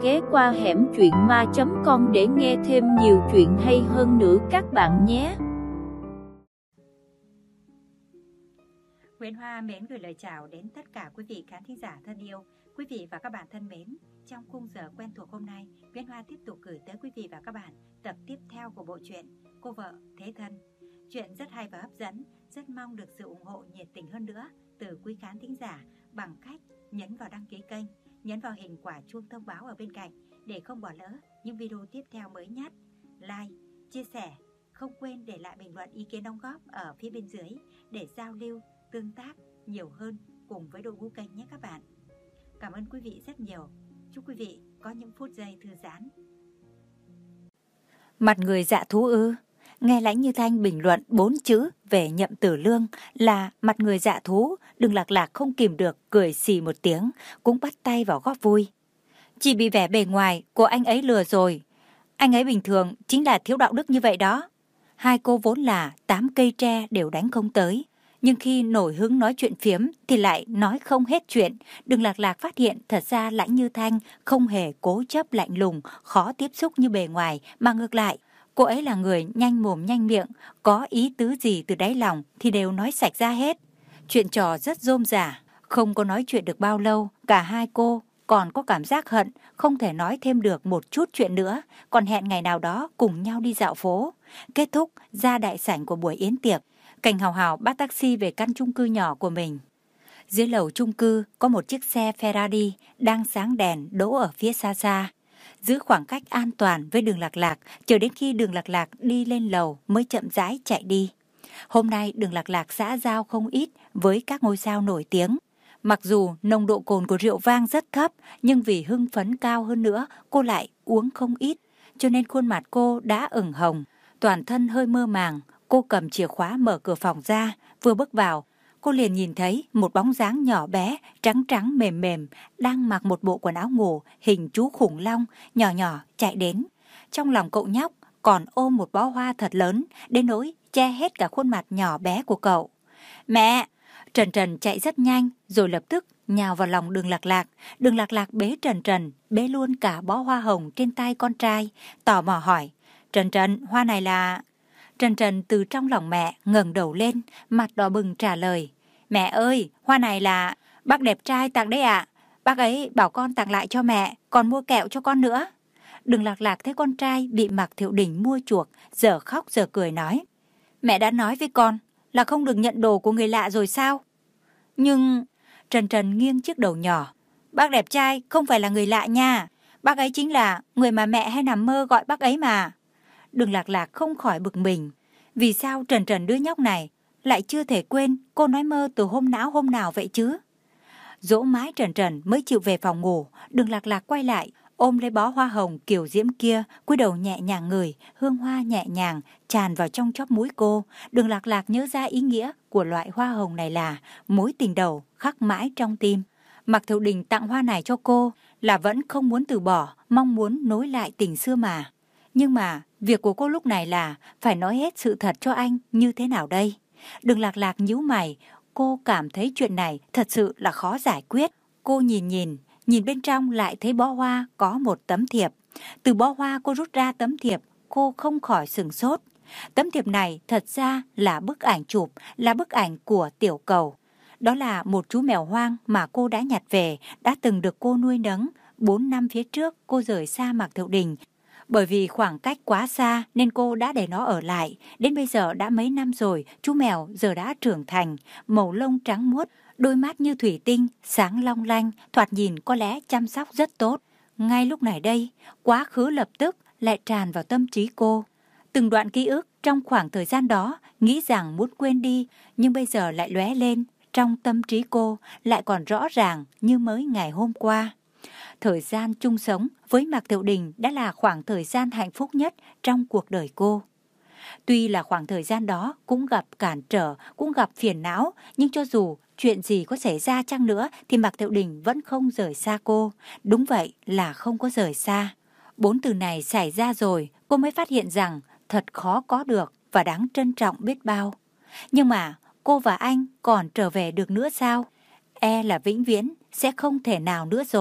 ghé qua hẻm truyện ma.com để nghe thêm nhiều chuyện hay hơn nữa các bạn nhé. Nguyễn Hoa mến gửi lời chào đến tất cả quý vị khán thính giả thân yêu. Quý vị và các bạn thân mến, trong khung giờ quen thuộc hôm nay, Nguyễn Hoa tiếp tục gửi tới quý vị và các bạn tập tiếp theo của bộ truyện Cô vợ thế thân. Chuyện rất hay và hấp dẫn, rất mong được sự ủng hộ nhiệt tình hơn nữa từ quý khán thính giả bằng cách nhấn vào đăng ký kênh, nhấn vào hình quả chuông thông báo ở bên cạnh để không bỏ lỡ những video tiếp theo mới nhất. Like, chia sẻ, không quên để lại bình luận ý kiến đóng góp ở phía bên dưới để giao lưu, tương tác nhiều hơn cùng với đội ngũ kênh nhé các bạn. Cảm ơn quý vị rất nhiều. Chúc quý vị có những phút giây thư giãn. Mặt người dạ thú ư? Nghe Lãnh Như Thanh bình luận 4 chữ về Nhậm Tử Lương là mặt người dạ thú, Đường Lạc Lạc không kìm được cười xì một tiếng, cũng bắt tay vào góp vui. Chỉ bị vẻ bề ngoài của anh ấy lừa rồi. Anh ấy bình thường chính là thiếu đạo đức như vậy đó. Hai cô vốn là 8 cây tre đều đánh không tới. Nhưng khi nổi hứng nói chuyện phiếm thì lại nói không hết chuyện. Đường Lạc Lạc phát hiện thật ra Lãnh Như Thanh không hề cố chấp lạnh lùng, khó tiếp xúc như bề ngoài, mà ngược lại. Cô ấy là người nhanh mồm nhanh miệng, có ý tứ gì từ đáy lòng thì đều nói sạch ra hết. Chuyện trò rất rôm rả, không có nói chuyện được bao lâu, cả hai cô còn có cảm giác hận, không thể nói thêm được một chút chuyện nữa, còn hẹn ngày nào đó cùng nhau đi dạo phố. Kết thúc ra đại sảnh của buổi yến tiệc, Cảnh Hào Hào bắt taxi về căn chung cư nhỏ của mình. Dưới lầu chung cư có một chiếc xe Ferrari đang sáng đèn đỗ ở phía xa xa. Giữ khoảng cách an toàn với Đường Lạc Lạc, chờ đến khi Đường Lạc Lạc đi lên lầu mới chậm rãi chạy đi. Hôm nay Đường Lạc Lạc xã giao không ít với các ngôi sao nổi tiếng. Mặc dù nồng độ cồn của rượu vang rất thấp, nhưng vì hưng phấn cao hơn nữa, cô lại uống không ít, cho nên khuôn mặt cô đã ửng hồng, toàn thân hơi mơ màng. Cô cầm chìa khóa mở cửa phòng ra, vừa bước vào, cô liền nhìn thấy một bóng dáng nhỏ bé, trắng trắng mềm mềm, đang mặc một bộ quần áo ngủ hình chú khủng long, nhỏ nhỏ chạy đến. Trong lòng cậu nhóc còn ôm một bó hoa thật lớn, đến nỗi che hết cả khuôn mặt nhỏ bé của cậu. Mẹ! Trần Trần chạy rất nhanh, rồi lập tức nhào vào lòng Đường Lạc Lạc. Đường Lạc Lạc bế Trần Trần, bế luôn cả bó hoa hồng trên tay con trai, tò mò hỏi, Trần Trần, hoa này là... Trần Trần từ trong lòng mẹ ngẩng đầu lên, mặt đỏ bừng trả lời, mẹ ơi, hoa này là bác đẹp trai tặng đấy ạ. Bác ấy bảo con tặng lại cho mẹ, còn mua kẹo cho con nữa. Đường Lạc Lạc thấy con trai bị Mạc Thiệu Đình mua chuộc, giờ khóc giờ cười nói, mẹ đã nói với con là không được nhận đồ của người lạ rồi sao? Nhưng... Trần Trần nghiêng chiếc đầu nhỏ, bác đẹp trai không phải là người lạ nha, bác ấy chính là người mà mẹ hay nằm mơ gọi bác ấy mà. Đường Lạc Lạc không khỏi bực mình, vì sao Trần Trần đứa nhóc này lại chưa thể quên cô nói mơ từ hôm nào vậy chứ? Dỗ mãi Trần Trần mới chịu về phòng ngủ. Đường Lạc Lạc quay lại, ôm lấy bó hoa hồng kiều diễm kia, cúi đầu nhẹ nhàng ngửi, hương hoa nhẹ nhàng tràn vào trong chóp mũi cô. Đường Lạc Lạc nhớ ra ý nghĩa của loại hoa hồng này là mối tình đầu khắc mãi trong tim. Mạc Thiệu Đình tặng hoa này cho cô là vẫn không muốn từ bỏ, mong muốn nối lại tình xưa mà. Nhưng mà việc của cô lúc này là phải nói hết sự thật cho anh như thế nào đây? Đường Lạc Lạc nhíu mày, cô cảm thấy chuyện này thật sự là khó giải quyết. Cô nhìn bên trong lại thấy bó hoa có một tấm thiệp. Từ bó hoa cô rút ra tấm thiệp, cô không khỏi sửng sốt. Tấm thiệp này thật ra là bức ảnh chụp, là bức ảnh của Tiểu Cầu. Đó là một chú mèo hoang mà cô đã nhặt về, đã từng được cô nuôi nấng. 4 năm phía trước cô rời xa Mạc Thiệu Đình. Bởi vì khoảng cách quá xa nên cô đã để nó ở lại. Đến bây giờ đã mấy năm rồi, chú mèo giờ đã trưởng thành, màu lông trắng muốt, đôi mắt như thủy tinh, sáng long lanh, thoạt nhìn có lẽ chăm sóc rất tốt. Ngay lúc này đây, quá khứ lập tức lại tràn vào tâm trí cô. Từng đoạn ký ức trong khoảng thời gian đó, nghĩ rằng muốn quên đi, nhưng bây giờ lại lóe lên, trong tâm trí cô lại còn rõ ràng như mới ngày hôm qua. Thời gian chung sống với Mạc Thiệu Đình đã là khoảng thời gian hạnh phúc nhất trong cuộc đời cô. Tuy là khoảng thời gian đó cũng gặp cản trở, cũng gặp phiền não, nhưng cho dù chuyện gì có xảy ra chăng nữa thì Mạc Thiệu Đình vẫn không rời xa cô. Đúng vậy là không có rời xa. 4 từ này xảy ra rồi, cô mới phát hiện rằng thật khó có được và đáng trân trọng biết bao. Nhưng mà cô và anh còn trở về được nữa sao? E là vĩnh viễn sẽ không thể nào nữa rồi.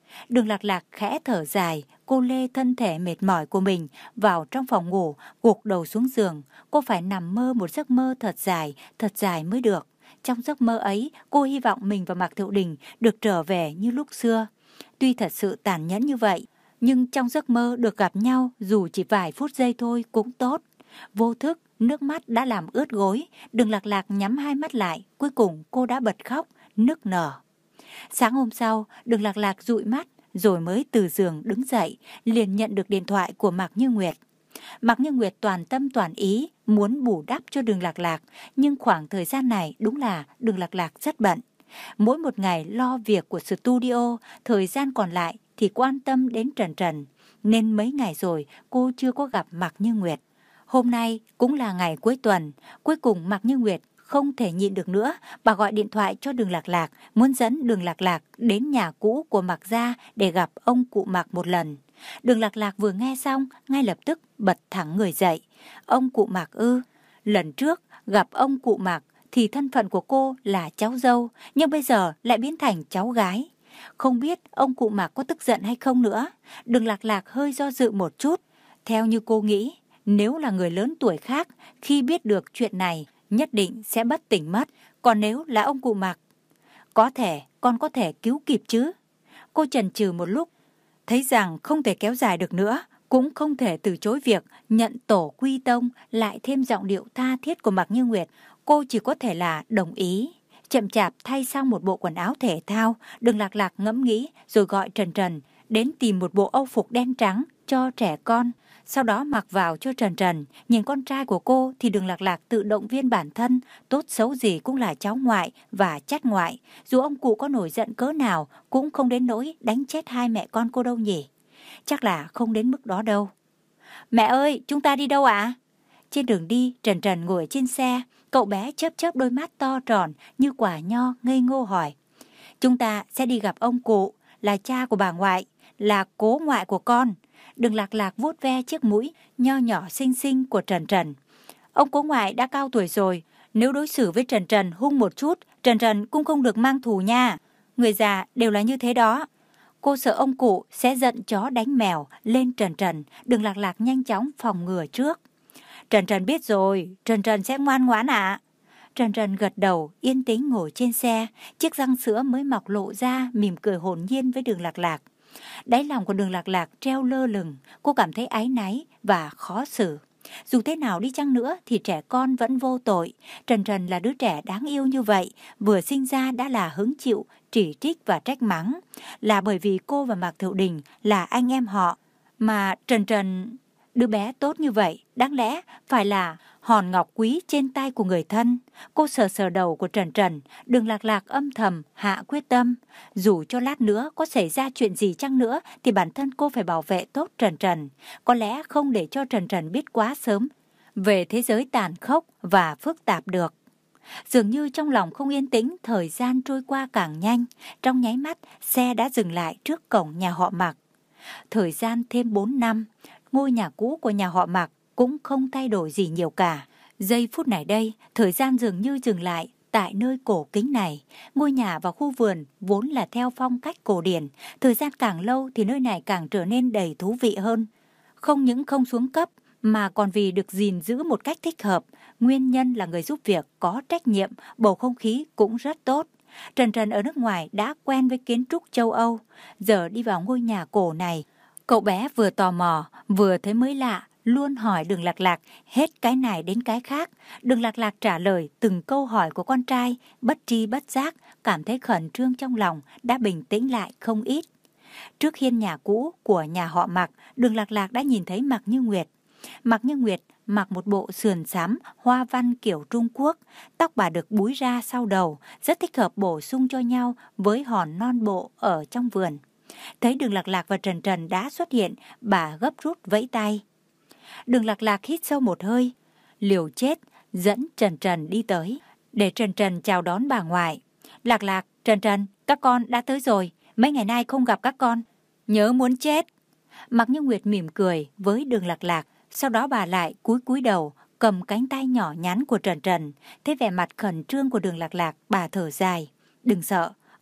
Đường Lạc Lạc khẽ thở dài, cô lê thân thể mệt mỏi của mình vào trong phòng ngủ, gục đầu xuống giường. Cô phải nằm mơ một giấc mơ thật dài mới được. Trong giấc mơ ấy, cô hy vọng mình và Mạc Thiệu Đình được trở về như lúc xưa. Tuy thật sự tàn nhẫn như vậy, nhưng trong giấc mơ được gặp nhau dù chỉ vài phút giây thôi cũng tốt. Vô thức, nước mắt đã làm ướt gối. Đường Lạc Lạc nhắm hai mắt lại, cuối cùng cô đã bật khóc, nức nở. Sáng hôm sau, Đường Lạc Lạc dụi mắt rồi mới từ giường đứng dậy, liền nhận được điện thoại của Mạc Như Nguyệt. Mạc Như Nguyệt toàn tâm toàn ý muốn bù đắp cho Đường Lạc Lạc, nhưng khoảng thời gian này đúng là Đường Lạc Lạc rất bận. Mỗi một ngày lo việc của studio, thời gian còn lại thì quan tâm đến Trần Trần, nên mấy ngày rồi cô chưa có gặp Mạc Như Nguyệt. Hôm nay cũng là ngày cuối tuần, cuối cùng Mạc Như Nguyệt không thể nhịn được nữa, bà gọi điện thoại cho Đường Lạc Lạc, muốn dẫn Đường Lạc Lạc đến nhà cũ của Mạc gia để gặp ông cụ Mạc một lần. Đường Lạc Lạc vừa nghe xong, ngay lập tức bật thẳng người dậy. Ông cụ Mạc ư? Lần trước gặp ông cụ Mạc thì thân phận của cô là cháu dâu, nhưng bây giờ lại biến thành cháu gái. Không biết ông cụ Mạc có tức giận hay không nữa. Đường Lạc Lạc hơi do dự một chút. Theo như cô nghĩ, nếu là người lớn tuổi khác, khi biết được chuyện này, nhất định sẽ bất tỉnh mất. Còn nếu là ông cụ Mạc, có thể con có thể cứu kịp chứ. Cô chần chừ một lúc, thấy rằng không thể kéo dài được nữa, cũng không thể từ chối việc nhận tổ quy tông, lại thêm giọng điệu tha thiết của Mạc Như Nguyệt. Cô chỉ có thể là đồng ý. Chậm chạp thay sang một bộ quần áo thể thao, Đường Lạc Lạc ngẫm nghĩ rồi gọi Trần Trần đến tìm một bộ âu phục đen trắng cho trẻ con. Sau đó mặc vào cho Trần Trần. Nhìn con trai của cô thì Đường Lạc Lạc tự động viên bản thân, tốt xấu gì cũng là cháu ngoại và chắt ngoại. Dù ông cụ có nổi giận cỡ nào cũng không đến nỗi đánh chết hai mẹ con cô đâu nhỉ. Chắc là không đến mức đó đâu. Mẹ ơi, chúng ta đi đâu ạ? Trên đường đi, Trần Trần ngồi trên xe. Cậu bé chớp chớp đôi mắt to tròn như quả nho, ngây ngô hỏi. Chúng ta sẽ đi gặp ông cụ, là cha của bà ngoại, là cố ngoại của con. Đường Lạc Lạc vuốt ve chiếc mũi nho nhỏ xinh xinh của Trần Trần. Ông cố ngoại đã cao tuổi rồi, nếu đối xử với Trần Trần hung một chút, Trần Trần cũng không được mang thù nha. Người già đều là như thế đó. Cô sợ ông cụ sẽ giận chó đánh mèo lên Trần Trần. Đường Lạc Lạc nhanh chóng phòng ngừa trước. Trần Trần biết rồi, Trần Trần sẽ ngoan ngoãn ạ. Trần Trần gật đầu, yên tĩnh ngồi trên xe, chiếc răng sữa mới mọc lộ ra, mỉm cười hồn nhiên với Đường Lạc Lạc. Đáy lòng của Đường Lạc Lạc treo lơ lửng, cô cảm thấy áy náy và khó xử. Dù thế nào đi chăng nữa thì trẻ con vẫn vô tội. Trần Trần là đứa trẻ đáng yêu như vậy, vừa sinh ra đã là hứng chịu, chỉ trích và trách mắng. Là bởi vì cô và Mạc Thiệu Đình là anh em họ, mà Trần Trần... Đứa bé tốt như vậy, đáng lẽ phải là hòn ngọc quý trên tay của người thân. Cô sờ sờ đầu của Trần Trần, Đường Lạc Lạc âm thầm hạ quyết tâm. Dù cho lát nữa có xảy ra chuyện gì chăng nữa thì bản thân cô phải bảo vệ tốt Trần Trần. Có lẽ không để cho Trần Trần biết quá sớm về thế giới tàn khốc và phức tạp được. Dường như trong lòng không yên tĩnh, thời gian trôi qua càng nhanh. Trong nháy mắt, xe đã dừng lại trước cổng nhà họ Mạc. Thời gian thêm 4 năm, ngôi nhà cũ của nhà họ Mạc cũng không thay đổi gì nhiều cả. Giây phút này đây, thời gian dường như dừng lại tại nơi cổ kính này. Ngôi nhà và khu vườn vốn là theo phong cách cổ điển. Thời gian càng lâu thì nơi này càng trở nên đầy thú vị hơn. Không những không xuống cấp mà còn vì được gìn giữ một cách thích hợp. Nguyên nhân là người giúp việc có trách nhiệm, bầu không khí cũng rất tốt. Trần Trần ở nước ngoài đã quen với kiến trúc châu Âu. Giờ đi vào ngôi nhà cổ này, cậu bé vừa tò mò, vừa thấy mới lạ, luôn hỏi Đường Lạc Lạc hết cái này đến cái khác. Đường Lạc Lạc trả lời từng câu hỏi của con trai, bất tri bất giác, cảm thấy khẩn trương trong lòng, đã bình tĩnh lại không ít. Trước hiên nhà cũ của nhà họ Mạc, Đường Lạc Lạc đã nhìn thấy Mạc Như Nguyệt. Mạc Như Nguyệt mặc một bộ sườn xám hoa văn kiểu Trung Quốc, tóc bà được búi ra sau đầu, rất thích hợp bổ sung cho nhau với hòn non bộ ở trong vườn. Thấy Đường Lạc Lạc và Trần Trần đã xuất hiện, bà gấp rút vẫy tay. Đường Lạc Lạc hít sâu một hơi, liều chết dẫn Trần Trần đi tới, để Trần Trần chào đón bà ngoại. Lạc Lạc, Trần Trần, các con đã tới rồi, mấy ngày nay không gặp các con, nhớ muốn chết. Mạc Như Nguyệt mỉm cười với Đường Lạc Lạc, sau đó bà lại cúi đầu, cầm cánh tay nhỏ nhắn của Trần Trần. Thấy vẻ mặt khẩn trương của Đường Lạc Lạc, bà thở dài. Đừng sợ,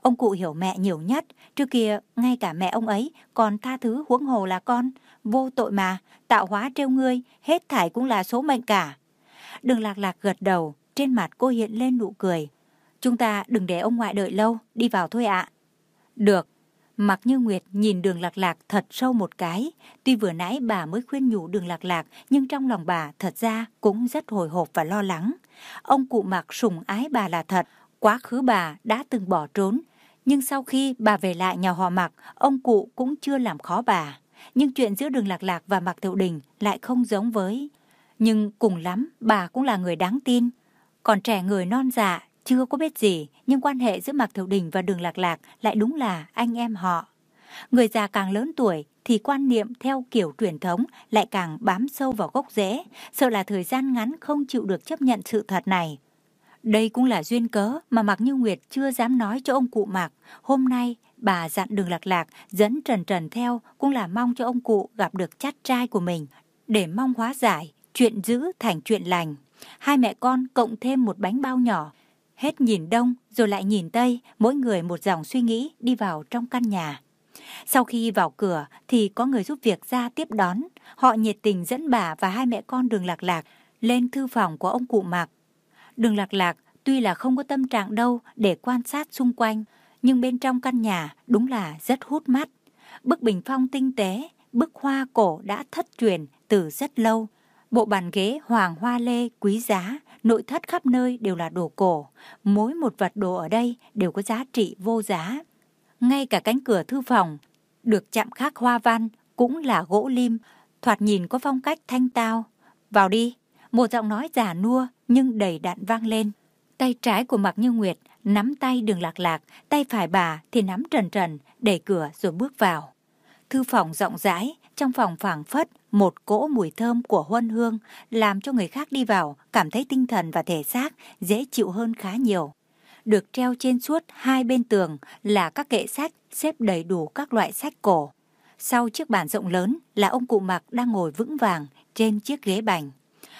Ông cụ hiểu mẹ nhiều nhất, trước kia ngay cả mẹ ông ấy còn tha thứ, huống hồ là con. Vô tội mà, tạo hóa trêu ngươi, hết thảy cũng là số mệnh cả. Đường Lạc Lạc gật đầu, trên mặt cô hiện lên nụ cười. Chúng ta đừng để ông ngoại đợi lâu, đi vào thôi ạ. Được. Mạc Như Nguyệt nhìn Đường Lạc Lạc thật sâu một cái. Tuy vừa nãy bà mới khuyên nhủ Đường Lạc Lạc, nhưng trong lòng bà thật ra cũng rất hồi hộp và lo lắng. Ông cụ Mạc sủng ái bà là thật. Quá khứ bà đã từng bỏ trốn, nhưng sau khi bà về lại nhà họ Mạc, ông cụ cũng chưa làm khó bà. Nhưng chuyện giữa Đường Lạc Lạc và Mạc Thiệu Đình lại không giống với. Nhưng cùng lắm bà cũng là người đáng tin. Còn trẻ người non dạ, chưa có biết gì, nhưng quan hệ giữa Mạc Thiệu Đình và Đường Lạc Lạc lại đúng là anh em họ. Người già càng lớn tuổi thì quan niệm theo kiểu truyền thống lại càng bám sâu vào gốc rễ, sợ là thời gian ngắn không chịu được chấp nhận sự thật này. Đây cũng là duyên cớ mà Mạc Như Nguyệt chưa dám nói cho ông cụ Mạc. Hôm nay bà dặn Đường Lạc Lạc dẫn Trần Trần theo cũng là mong cho ông cụ gặp được chắt trai của mình, để mong hóa giải chuyện dữ thành chuyện lành. Hai mẹ con cộng thêm một bánh bao nhỏ, hết nhìn đông rồi lại nhìn tây, mỗi người một dòng suy nghĩ đi vào trong căn nhà. Sau khi vào cửa thì có người giúp việc ra tiếp đón. Họ nhiệt tình dẫn bà và hai mẹ con Đường Lạc Lạc lên thư phòng của ông cụ Mạc. Đường Lạc Lạc tuy là không có tâm trạng đâu để quan sát xung quanh, nhưng bên trong căn nhà đúng là rất hút mắt. Bức bình phong tinh tế, bức hoa cổ đã thất truyền từ rất lâu. Bộ bàn ghế hoàng hoa lê quý giá, nội thất khắp nơi đều là đồ cổ. Mỗi một vật đồ ở đây đều có giá trị vô giá. Ngay cả cánh cửa thư phòng được chạm khắc hoa văn cũng là gỗ lim, thoạt nhìn có phong cách thanh tao. Vào đi, một giọng nói già nua nhưng đầy đặn vang lên. Tay trái của Mạc Như Nguyệt nắm tay Đường Lạc Lạc, tay phải bà thì nắm Trần Trần, đẩy cửa rồi bước vào. Thư phòng rộng rãi, trong phòng phảng phất một cỗ mùi thơm của huân hương, làm cho người khác đi vào cảm thấy tinh thần và thể xác dễ chịu hơn khá nhiều. Được treo trên suốt hai bên tường là các kệ sách xếp đầy đủ các loại sách cổ. Sau chiếc bàn rộng lớn là ông cụ Mạc đang ngồi vững vàng trên chiếc ghế bành.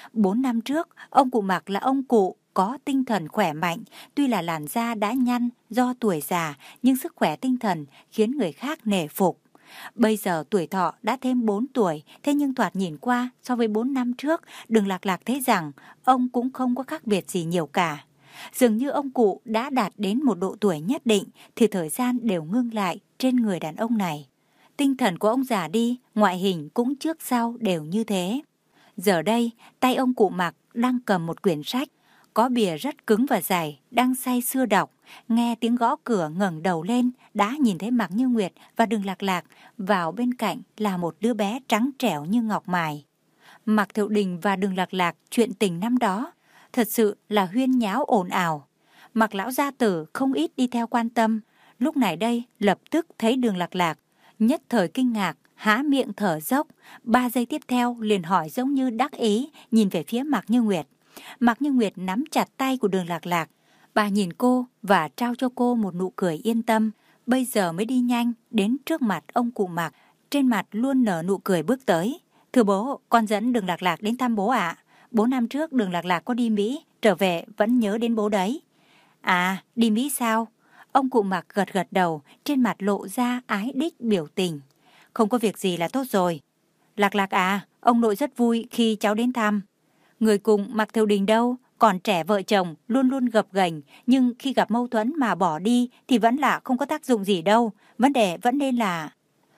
4 năm trước, ông cụ Mạc là ông cụ có tinh thần khỏe mạnh, tuy là làn da đã nhăn do tuổi già, nhưng sức khỏe tinh thần khiến người khác nể phục. Bây giờ tuổi thọ đã thêm 4 tuổi, thế nhưng thoạt nhìn qua so với 4 năm trước, Đường Lạc Lạc thấy rằng ông cũng không có khác biệt gì nhiều cả. Dường như ông cụ đã đạt đến một độ tuổi nhất định thì thời gian đều ngưng lại trên người đàn ông này. Tinh thần của ông già đi, ngoại hình cũng trước sau đều như thế. Giờ đây, tay ông cụ Mạc đang cầm một quyển sách, có bìa rất cứng và dày, đang say sưa đọc. Nghe tiếng gõ cửa ngẩng đầu lên, đã nhìn thấy Mạc Như Nguyệt và Đường Lạc Lạc, vào bên cạnh là một đứa bé trắng trẻo như ngọc mài. Mạc Thiệu Đình và Đường Lạc Lạc chuyện tình năm đó, thật sự là huyên nháo ồn ào. Mạc lão gia tử không ít đi theo quan tâm, lúc này đây lập tức thấy Đường Lạc Lạc, nhất thời kinh ngạc, há miệng thở dốc, 3 giây tiếp theo liền hỏi giống như đắc ý, nhìn về phía Mạc Như Nguyệt. Mạc Như Nguyệt nắm chặt tay của Đường Lạc Lạc, bà nhìn cô và trao cho cô một nụ cười yên tâm, bây giờ mới đi nhanh đến trước mặt ông cụ Mạc, trên mặt luôn nở nụ cười bước tới. Thưa bố, con dẫn Đường Lạc Lạc đến thăm bố ạ. 4 năm trước Đường Lạc Lạc có đi Mỹ, trở về vẫn nhớ đến bố đấy. À, đi Mỹ sao? Ông cụ Mạc gật gật đầu, trên mặt lộ ra ái đích biểu tình. Không có việc gì là tốt rồi. Lạc Lạc à, ông nội rất vui khi cháu đến thăm. Người cùng Mạc Thiệu Đình đâu, còn trẻ vợ chồng luôn luôn gập ghềnh, nhưng khi gặp mâu thuẫn mà bỏ đi thì vẫn là không có tác dụng gì đâu. Vấn đề vẫn nên là...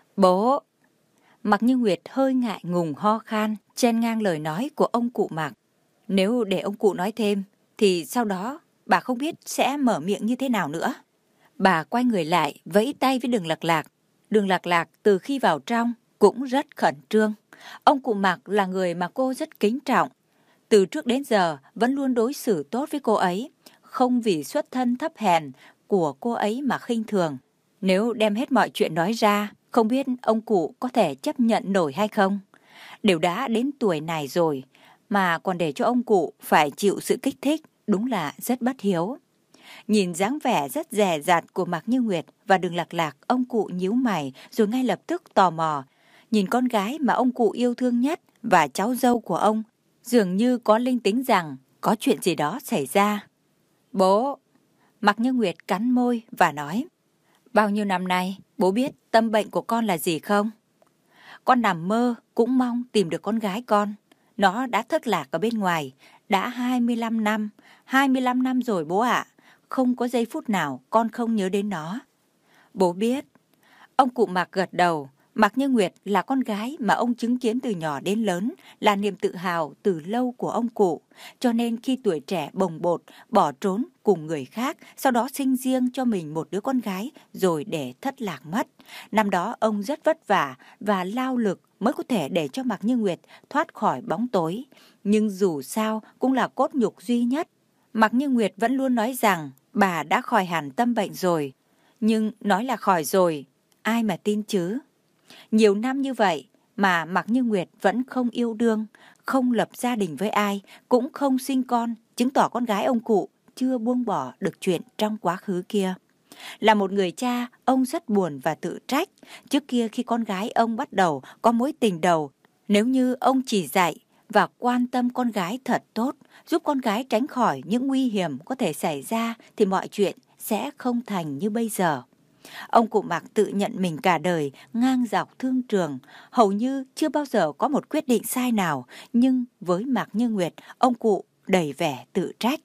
Bố! Mạc Như Nguyệt hơi ngại ngùng ho khan, chen ngang lời nói của ông cụ Mạc. Nếu để ông cụ nói thêm, thì sau đó bà không biết sẽ mở miệng như thế nào nữa. Bà quay người lại, vẫy tay với Đường Lạc Lạc. Đường Lạc Lạc từ khi vào trong cũng rất khẩn trương. Ông cụ Mạc là người mà cô rất kính trọng. Từ trước đến giờ vẫn luôn đối xử tốt với cô ấy, không vì xuất thân thấp hèn của cô ấy mà khinh thường. Nếu đem hết mọi chuyện nói ra, không biết ông cụ có thể chấp nhận nổi hay không. Đều đã đến tuổi này rồi, mà còn để cho ông cụ phải chịu sự kích thích, đúng là rất bất hiếu. Nhìn dáng vẻ rất dè dặt của Mạc Như Nguyệt và Đường Lạc Lạc, ông cụ nhíu mày rồi ngay lập tức tò mò. Nhìn con gái mà ông cụ yêu thương nhất và cháu dâu của ông, dường như có linh tính rằng có chuyện gì đó xảy ra. Bố! Mạc Như Nguyệt cắn môi và nói, Bao nhiêu năm nay, bố biết tâm bệnh của con là gì không? Con nằm mơ cũng mong tìm được con gái con. Nó đã thất lạc ở bên ngoài, đã 25 năm. 25 năm rồi bố ạ. Không có giây phút nào con không nhớ đến nó. Bố biết. Ông cụ Mạc gật đầu. Mạc Như Nguyệt là con gái mà ông chứng kiến từ nhỏ đến lớn, là niềm tự hào từ lâu của ông cụ. Cho nên khi tuổi trẻ bồng bột, bỏ trốn cùng người khác, sau đó sinh riêng cho mình một đứa con gái rồi để thất lạc mất. Năm đó ông rất vất vả và lao lực mới có thể để cho Mạc Như Nguyệt thoát khỏi bóng tối. Nhưng dù sao cũng là cốt nhục duy nhất. Mạc Như Nguyệt vẫn luôn nói rằng bà đã khỏi hẳn tâm bệnh rồi. Nhưng nói là khỏi rồi, ai mà tin chứ? Nhiều năm như vậy mà Mạc Như Nguyệt vẫn không yêu đương, không lập gia đình với ai, cũng không sinh con, chứng tỏ con gái ông cụ chưa buông bỏ được chuyện trong quá khứ kia. Là một người cha, ông rất buồn và tự trách. Trước kia khi con gái ông bắt đầu có mối tình đầu, nếu như ông chỉ dạy và quan tâm con gái thật tốt, giúp con gái tránh khỏi những nguy hiểm có thể xảy ra thì mọi chuyện sẽ không thành như bây giờ. Ông cụ Mạc tự nhận mình cả đời ngang dọc thương trường, hầu như chưa bao giờ có một quyết định sai nào, nhưng với Mạc Như Nguyệt, ông cụ đầy vẻ tự trách.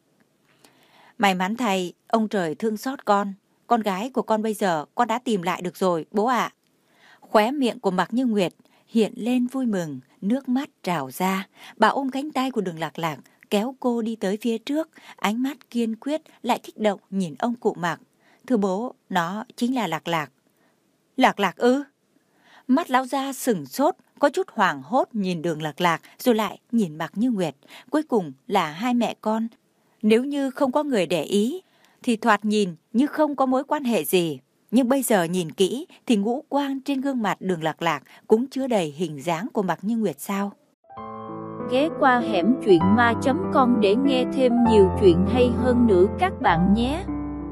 May mắn thay, ông trời thương xót con gái của con bây giờ con đã tìm lại được rồi, bố ạ. Khóe miệng của Mạc Như Nguyệt hiện lên vui mừng, nước mắt trào ra. Bà ôm cánh tay của Đường Lạc Lạc, kéo cô đi tới phía trước, ánh mắt kiên quyết lại kích động nhìn ông cụ Mạc. Thưa bố, nó chính là Lạc Lạc. Lạc Lạc ư? Mắt lão gia sửng sốt, có chút hoảng hốt nhìn Đường Lạc Lạc, rồi lại nhìn Mạc Như Nguyệt. Cuối cùng là hai mẹ con. Nếu như không có người để ý, thì thoạt nhìn như không có mối quan hệ gì. Nhưng bây giờ nhìn kỹ thì ngũ quan trên gương mặt Đường Lạc Lạc cũng chứa đầy hình dáng của Mạc Như Nguyệt sao? Ghé qua hẻm truyện ma.com để nghe thêm nhiều chuyện hay hơn nữa các bạn nhé.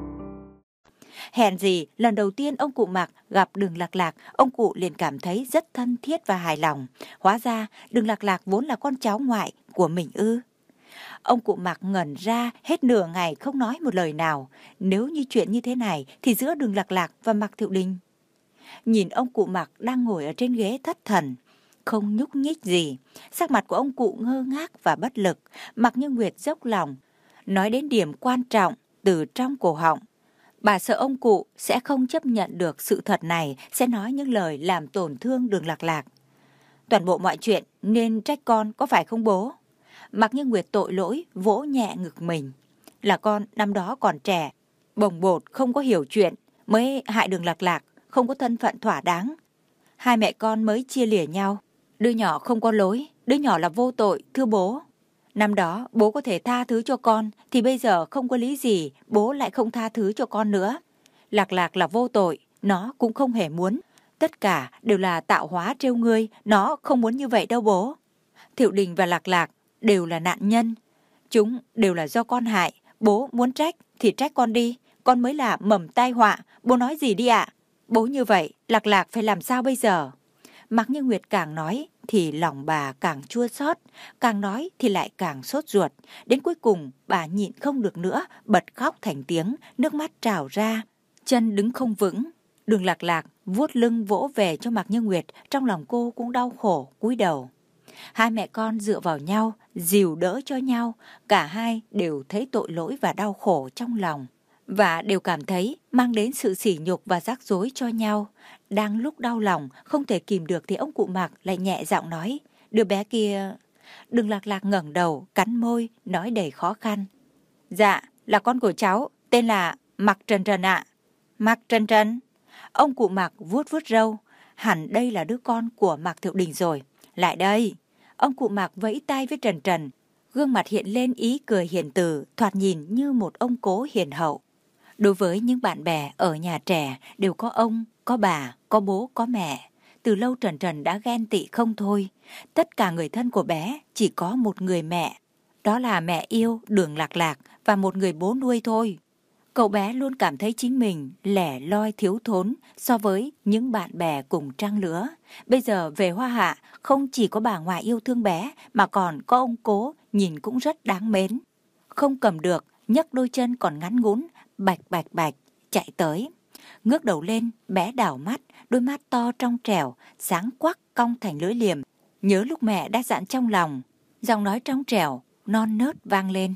Hèn gì, lần đầu tiên ông cụ Mạc gặp Đường Lạc Lạc, ông cụ liền cảm thấy rất thân thiết và hài lòng. Hóa ra, Đường Lạc Lạc vốn là con cháu ngoại của mình ư. Ông cụ Mạc ngẩn ra hết nửa ngày không nói một lời nào. Nếu như chuyện như thế này thì giữa Đường Lạc Lạc và Mạc Thiệu Đình. Nhìn ông cụ Mạc đang ngồi ở trên ghế thất thần, không nhúc nhích gì. Sắc mặt của ông cụ ngơ ngác và bất lực. Mạc Như Nguyệt dốc lòng nói đến điểm quan trọng từ trong cổ họng. Bà sợ ông cụ sẽ không chấp nhận được sự thật này, sẽ nói những lời làm tổn thương Đường Lạc Lạc. Toàn bộ mọi chuyện nên trách con có phải không bố? Mạc Như Nguyệt tội lỗi vỗ nhẹ ngực mình. Là con năm đó còn trẻ, bồng bột không có hiểu chuyện, mới hại Đường Lạc Lạc, không có thân phận thỏa đáng. Hai mẹ con mới chia lìa nhau. Đứa nhỏ không có lỗi, đứa nhỏ là vô tội, thưa bố. Năm đó bố có thể tha thứ cho con, thì bây giờ không có lý gì bố lại không tha thứ cho con nữa. Lạc Lạc là vô tội, nó cũng không hề muốn. Tất cả đều là tạo hóa trêu ngươi, nó không muốn như vậy đâu bố. Thiệu Đình và Lạc Lạc đều là nạn nhân. Chúng đều là do con hại. Bố muốn trách thì trách con đi. Con mới là mầm tai họa. Bố nói gì đi ạ? Bố như vậy, Lạc Lạc phải làm sao bây giờ? Mạc Như Nguyệt càng nói thì lòng bà càng chua xót, càng nói thì lại càng sốt ruột. Đến cuối cùng bà nhịn không được nữa, bật khóc thành tiếng, nước mắt trào ra. Chân đứng không vững. Đường Lạc Lạc vuốt lưng vỗ về cho Mạc Như Nguyệt, trong lòng cô cũng đau khổ, cúi đầu. Hai mẹ con dựa vào nhau, dìu đỡ cho nhau, cả hai đều thấy tội lỗi và đau khổ trong lòng. Và đều cảm thấy mang đến sự sỉ nhục và rắc rối cho nhau. Đang lúc đau lòng, không thể kìm được thì ông cụ Mạc lại nhẹ giọng nói, đứa bé kia... Đường Lạc Lạc ngẩng đầu, cắn môi, nói đầy khó khăn. Dạ, là con của cháu, tên là Mạc Trần Trần ạ. Mạc Trần Trần? Ông cụ Mạc vuốt vuốt râu, hẳn đây là đứa con của Mạc Thiệu Đình rồi. Lại đây. Ông cụ Mạc vẫy tay với Trần Trần, gương mặt hiện lên ý cười hiền từ, thoạt nhìn như một ông cố hiền hậu. Đối với những bạn bè ở nhà trẻ đều có ông, có bà, có bố, có mẹ. Từ lâu Trần Trần đã ghen tị không thôi. Tất cả người thân của bé chỉ có một người mẹ. Đó là mẹ yêu Đường Lạc Lạc và một người bố nuôi thôi. Cậu bé luôn cảm thấy chính mình lẻ loi thiếu thốn so với những bạn bè cùng trang lứa. Bây giờ về Hoa Hạ, không chỉ có bà ngoại yêu thương bé mà còn có ông cố nhìn cũng rất đáng mến. Không cầm được, nhấc đôi chân còn ngắn ngún, bạch bạch bạch, chạy tới. Ngước đầu lên, bé đảo mắt, đôi mắt to trong trẻo, sáng quắc cong thành lưỡi liềm. Nhớ lúc mẹ đã dặn trong lòng, giọng nói trong trẻo, non nớt vang lên.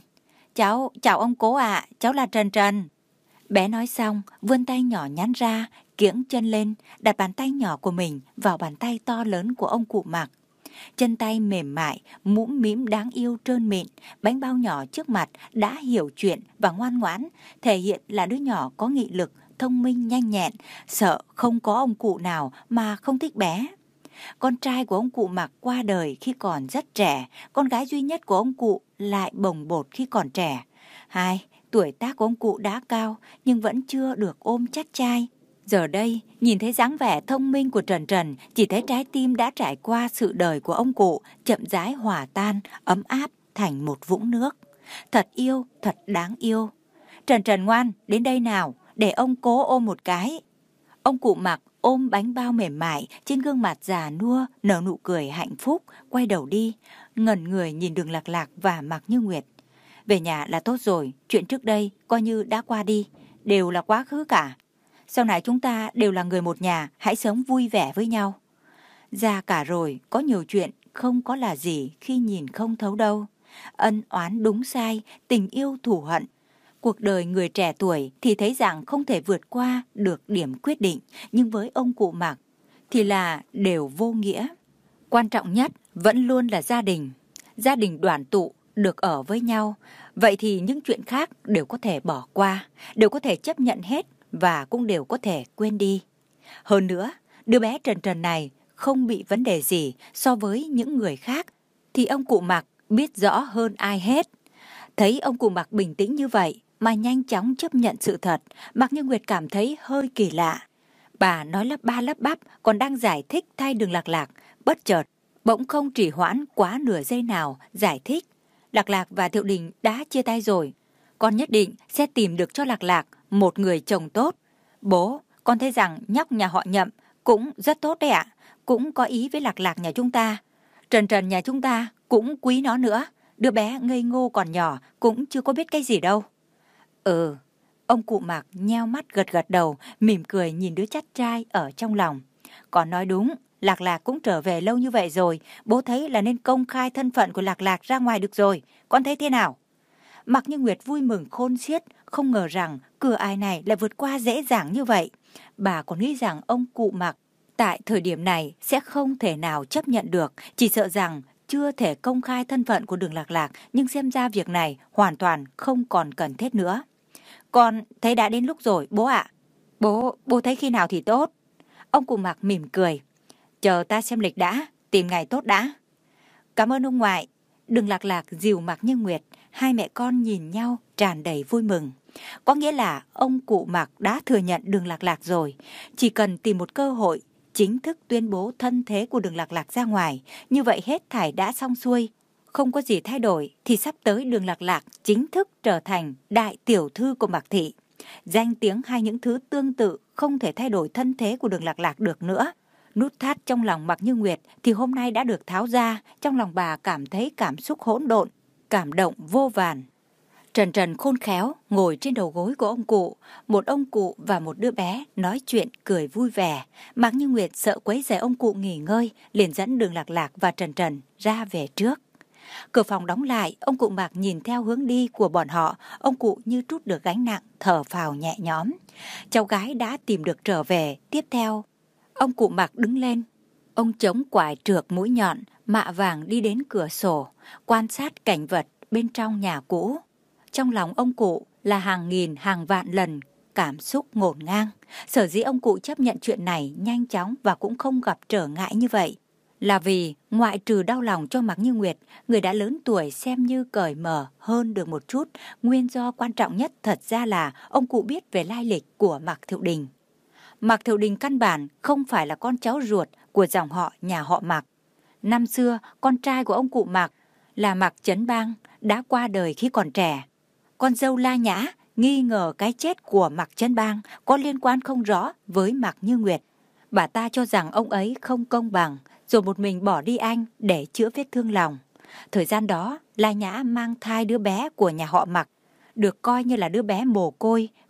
Chào ông cố ạ, cháu là Trần Trần. Bé nói xong, vươn tay nhỏ nhắn ra, kiễng chân lên, đặt bàn tay nhỏ của mình vào bàn tay to lớn của ông cụ Mặc. Chân tay mềm mại, mũm mĩm đáng yêu trơn mịn, bánh bao nhỏ trước mặt đã hiểu chuyện và ngoan ngoãn, thể hiện là đứa nhỏ có nghị lực, thông minh nhanh nhẹn, sợ không có ông cụ nào mà không thích bé. Con trai của ông cụ Mặc qua đời khi còn rất trẻ, con gái duy nhất của ông cụ lại bồng bột khi còn trẻ. Tuổi tác của ông cụ đã cao nhưng vẫn chưa được ôm chắt trai. Giờ đây, nhìn thấy dáng vẻ thông minh của Trần Trần, chỉ thấy trái tim đã trải qua sự đời của ông cụ chậm rãi hòa tan, ấm áp thành một vũng nước. Thật yêu, thật đáng yêu. Trần Trần ngoan, đến đây nào, để ông cố ôm một cái. Ông cụ Mặc ôm bánh bao mềm mại, trên gương mặt già nua nở nụ cười hạnh phúc, quay đầu đi, ngẩn người nhìn Đường Lạc Lạc và Mạc Như Nguyệt. Về nhà là tốt rồi, chuyện trước đây coi như đã qua đi, đều là quá khứ cả. Sau này chúng ta đều là người một nhà, hãy sống vui vẻ với nhau. Già cả rồi, có nhiều chuyện không có là gì khi nhìn không thấu đâu. Ân oán đúng sai, tình yêu thù hận. Cuộc đời người trẻ tuổi thì thấy rằng không thể vượt qua được điểm quyết định, nhưng với ông cụ Mặc thì là đều vô nghĩa. Quan trọng nhất vẫn luôn là gia đình đoàn tụ, được ở với nhau. Vậy thì những chuyện khác đều có thể bỏ qua, đều có thể chấp nhận hết và cũng đều có thể quên đi. Hơn nữa, đứa bé Trần Trần này không bị vấn đề gì so với những người khác thì ông cụ Mặc biết rõ hơn ai hết. Thấy ông cụ Mặc bình tĩnh như vậy mà nhanh chóng chấp nhận sự thật, Mạc Như Nguyệt cảm thấy hơi kỳ lạ. Bà nói lắp ba lắp bắp, còn đang giải thích thay Đường Lạc Lạc, bất chợt bỗng không trì hoãn quá nửa giây nào giải thích. Lạc Lạc và Thiệu Đình đã chia tay rồi, con nhất định sẽ tìm được cho Lạc Lạc một người chồng tốt. Bố, con thấy rằng nhóc nhà họ Nhậm cũng rất tốt đấy ạ, cũng có ý với Lạc Lạc nhà chúng ta. Trần Trần nhà chúng ta cũng quý nó nữa, đứa bé ngây ngô còn nhỏ cũng chưa có biết cái gì đâu. Ông cụ Mạc nheo mắt gật gật đầu, mỉm cười nhìn đứa chắt trai ở trong lòng. Con nói đúng, Lạc Lạc cũng trở về lâu như vậy rồi, bố thấy là nên công khai thân phận của Lạc Lạc ra ngoài được rồi, con thấy thế nào? Mạc Như Nguyệt vui mừng khôn xiết, không ngờ rằng cửa ải này lại vượt qua dễ dàng như vậy. Bà còn nghĩ rằng ông cụ Mạc tại thời điểm này sẽ không thể nào chấp nhận được, chỉ sợ rằng chưa thể công khai thân phận của Đường Lạc Lạc, nhưng xem ra việc này hoàn toàn không còn cần thiết nữa. Con thấy đã đến lúc rồi, bố ạ. Bố thấy khi nào thì tốt? Ông cụ Mạc mỉm cười. Chờ ta xem lịch đã, tìm ngày tốt đã. Cảm ơn ông ngoại. Đường Lạc Lạc dìu Mạc Như Nguyệt, hai mẹ con nhìn nhau tràn đầy vui mừng. Có nghĩa là ông cụ Mạc đã thừa nhận Đường Lạc Lạc rồi, chỉ cần tìm một cơ hội chính thức tuyên bố thân thế của Đường Lạc Lạc ra ngoài, như vậy hết thảy đã xong xuôi. Không có gì thay đổi thì sắp tới Đường Lạc Lạc chính thức trở thành đại tiểu thư của Mạc thị. Danh tiếng hay những thứ tương tự không thể thay đổi thân thế của Đường Lạc Lạc được nữa. Nút thắt trong lòng Mạc Như Nguyệt thì hôm nay đã được tháo ra, trong lòng bà cảm thấy cảm xúc hỗn độn, cảm động vô vàn. Trần Trần khôn khéo ngồi trên đầu gối của ông cụ, một ông cụ và một đứa bé nói chuyện cười vui vẻ. Mạc Như Nguyệt sợ quấy rầy ông cụ nghỉ ngơi, liền dẫn Đường Lạc Lạc và Trần Trần ra về trước. Cửa phòng đóng lại, ông cụ Mạc nhìn theo hướng đi của bọn họ, ông cụ như trút được gánh nặng, thở phào nhẹ nhõm. Cháu gái đã tìm được trở về. Tiếp theo, ông cụ Mạc đứng lên, ông chống quải trược mũi nhọn, mạ vàng đi đến cửa sổ, quan sát cảnh vật bên trong nhà cũ. Trong lòng ông cụ là hàng nghìn hàng vạn lần cảm xúc ngổn ngang. Sở dĩ ông cụ chấp nhận chuyện này nhanh chóng và cũng không gặp trở ngại như vậy là vì ngoại trừ đau lòng cho Mạc Như Nguyệt, người đã lớn tuổi xem như cởi mở hơn được một chút, nguyên do quan trọng nhất thật ra là ông cụ biết về lai lịch của Mạc Thiệu Đình. Mạc Thiệu Đình căn bản không phải là con cháu ruột của dòng họ nhà họ Mạc. Năm xưa, con trai của ông cụ Mạc là Mạc Chấn Bang đã qua đời khi còn trẻ. Con dâu La Nhã nghi ngờ cái chết của Mạc Chấn Bang có liên quan không rõ với Mạc Như Nguyệt. Bà ta cho rằng ông ấy không công bằng, rồi một mình bỏ đi Anh để chữa vết thương lòng. Thời gian đó, La Nhã mang thai đứa bé của nhà họ Mạc, được coi như là đứa bé mồ côi,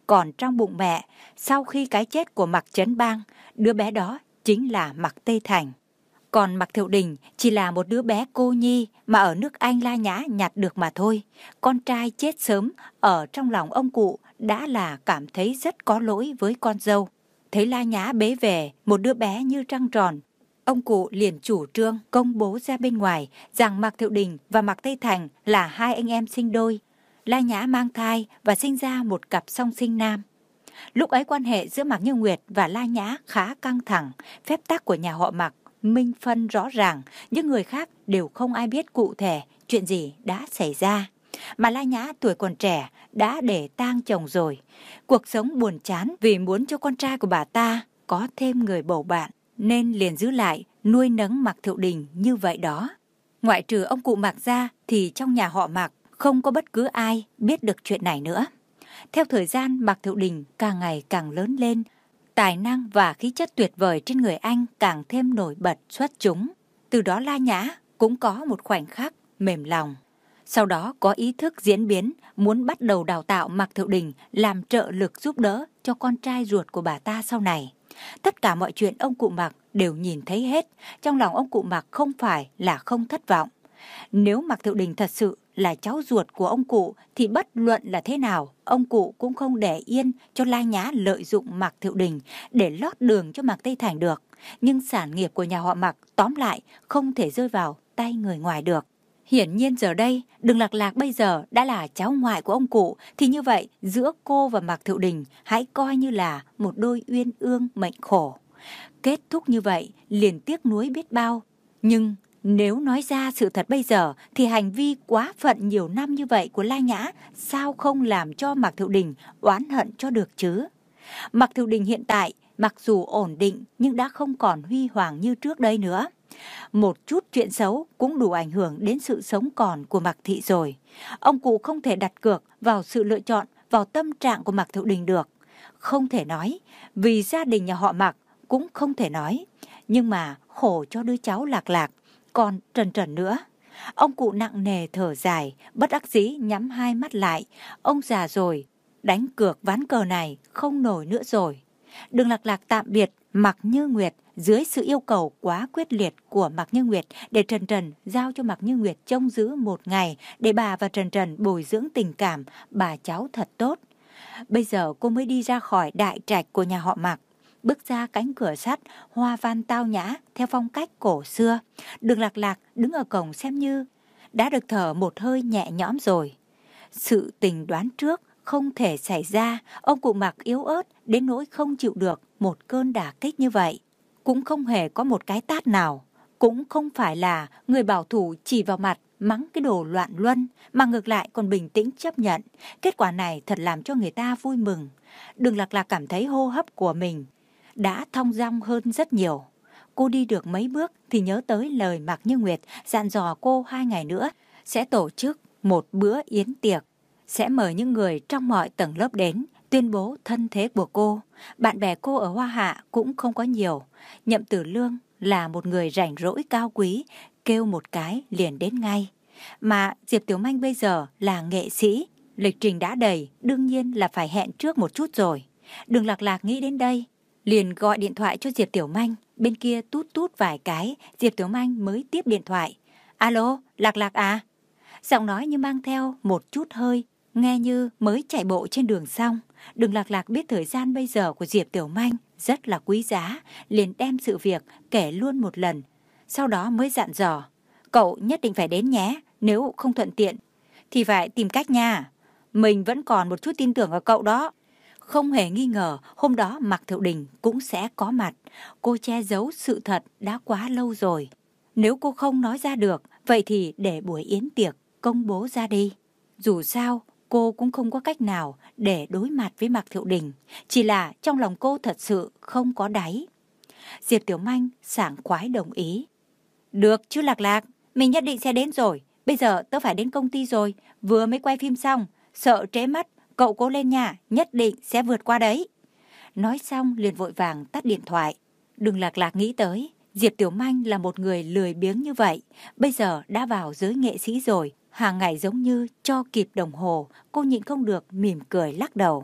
còn trong bụng mẹ sau khi cái chết của Mạc Trấn Bang, đứa bé đó chính là Mạc Tây Thành. Còn Mạc Thiệu Đình chỉ là một đứa bé cô nhi mà ở nước Anh La Nhã nhặt được mà thôi. Con trai chết sớm, ở trong lòng ông cụ đã là cảm thấy rất có lỗi với con dâu. Thấy La Nhã bế về một đứa bé như trăng tròn, ông cụ liền chủ trương công bố ra bên ngoài rằng Mạc Thiệu Đình và Mạc Tây Thành là hai anh em sinh đôi. La Nhã mang thai và sinh ra một cặp song sinh nam. Lúc ấy quan hệ giữa Mạc Như Nguyệt và La Nhã khá căng thẳng, phép tắc của nhà họ Mạc minh phân rõ ràng, những người khác đều không ai biết cụ thể chuyện gì đã xảy ra. Mà La Nhã tuổi còn trẻ đã để tang chồng rồi. Cuộc sống buồn chán vì muốn cho con trai của bà ta có thêm người bầu bạn, nên liền giữ lại nuôi nấng Mạc Thiệu Đình như vậy đó. Ngoại trừ ông cụ Mạc ra thì trong nhà họ Mạc không có bất cứ ai biết được chuyện này nữa. Theo thời gian, Mạc Thiệu Đình càng ngày càng lớn lên, tài năng và khí chất tuyệt vời trên người anh càng thêm nổi bật xuất chúng. Từ đó La Nhã cũng có một khoảnh khắc mềm lòng. Sau đó có ý thức diễn biến, muốn bắt đầu đào tạo Mạc Thiệu Đình làm trợ lực giúp đỡ cho con trai ruột của bà ta sau này. Tất cả mọi chuyện ông cụ Mạc đều nhìn thấy hết, trong lòng ông cụ Mạc không phải là không thất vọng. Nếu Mạc Thiệu Đình thật sự là cháu ruột của ông cụ thì bất luận là thế nào, ông cụ cũng không để yên cho La Nhã lợi dụng Mạc Thiệu Đình để lót đường cho Mạc Tây Thành được. Nhưng sản nghiệp của nhà họ Mạc tóm lại không thể rơi vào tay người ngoài được. Hiển nhiên giờ đây, Đường Lạc Lạc bây giờ đã là cháu ngoại của ông cụ, thì như vậy giữa cô và Mạc Thiệu Đình hãy coi như là một đôi uyên ương mệnh khổ. Kết thúc như vậy liền tiếc nuối biết bao. Nhưng nếu nói ra sự thật bây giờ thì hành vi quá phận nhiều năm như vậy của La Nhã sao không làm cho Mạc Thiệu Đình oán hận cho được chứ? Mạc Thiệu Đình hiện tại mặc dù ổn định nhưng đã không còn huy hoàng như trước đây nữa. Một chút chuyện xấu cũng đủ ảnh hưởng đến sự sống còn của Mạc Thị rồi. Ông cụ không thể đặt cược vào sự lựa chọn, vào tâm trạng của Mạc Thiệu Đình được. Không thể nói, vì gia đình nhà họ Mạc cũng không thể nói. Nhưng mà khổ cho đứa cháu Lạc Lạc, còn Trần Trần nữa. Ông cụ nặng nề thở dài, bất đắc dĩ nhắm hai mắt lại. Ông già rồi, đánh cược ván cờ này không nổi nữa rồi. Đường Lạc Lạc tạm biệt Mạc Như Nguyệt dưới sự yêu cầu quá quyết liệt của Mạc Như Nguyệt để Trần Trần giao cho Mạc Như Nguyệt trông giữ một ngày để bà và Trần Trần bồi dưỡng tình cảm bà cháu thật tốt. Bây giờ cô mới đi ra khỏi đại trạch của nhà họ Mạc, bước ra cánh cửa sắt hoa văn tao nhã theo phong cách cổ xưa. Đường Lạc Lạc đứng ở cổng xem như đã được thở một hơi nhẹ nhõm rồi. Sự tình đoán trước không thể xảy ra, ông cụ Mạc yếu ớt đến nỗi không chịu được một cơn đả kích như vậy. Cũng không hề có một cái tát nào, cũng không phải là người bảo thủ chỉ vào mặt mắng cái đồ loạn luân, mà ngược lại còn bình tĩnh chấp nhận. Kết quả này thật làm cho người ta vui mừng. Đường Lạc Lạc cảm thấy hô hấp của mình đã thong dong hơn rất nhiều. Cô đi được mấy bước thì nhớ tới lời Mạc Như Nguyệt dặn dò cô 2 ngày nữa sẽ tổ chức một bữa yến tiệc, sẽ mời những người trong mọi tầng lớp đến tuyên bố thân thế của cô. Bạn bè cô ở Hoa Hạ cũng không có nhiều. Nhậm Tử Lương là một người rảnh rỗi cao quý, kêu một cái liền đến ngay. Mà Diệp Tiểu Manh bây giờ là nghệ sĩ, lịch trình đã đầy, đương nhiên là phải hẹn trước một chút rồi. Đường Lạc Lạc nghĩ đến đây, liền gọi điện thoại cho Diệp Tiểu Manh. Bên kia tút tút vài cái, Diệp Tiểu Manh mới tiếp điện thoại. Alo, Lạc Lạc à? Giọng nói như mang theo một chút hơi, nghe như mới chạy bộ trên đường xong. Đường Lạc Lạc biết thời gian bây giờ của Diệp Tiểu Manh rất là quý giá, liền đem sự việc kể luôn một lần. Sau đó mới dặn dò, cậu nhất định phải đến nhé, nếu không thuận tiện thì phải tìm cách nha. Mình vẫn còn một chút tin tưởng ở cậu đó. Không hề nghi ngờ hôm đó Mạc Thiệu Đình cũng sẽ có mặt. Cô che giấu sự thật đã quá lâu rồi. Nếu cô không nói ra được, vậy thì để buổi yến tiệc công bố ra đi. Dù sao, cô cũng không có cách nào để đối mặt với Mạc Thiệu Đình. Chỉ là trong lòng cô thật sự không có đáy. Diệp Tiểu Manh sảng khoái đồng ý. Được chứ Lạc Lạc, mình nhất định sẽ đến rồi. Bây giờ tớ phải đến công ty rồi, vừa mới quay phim xong, sợ trễ mất. Cậu cố lên nha, nhất định sẽ vượt qua đấy. Nói xong liền vội vàng tắt điện thoại. Đường Lạc Lạc nghĩ tới, Diệp Tiểu Manh là một người lười biếng như vậy. Bây giờ đã vào giới nghệ sĩ rồi, hàng ngày giống như cho kịp đồng hồ. Cô nhịn không được mỉm cười lắc đầu.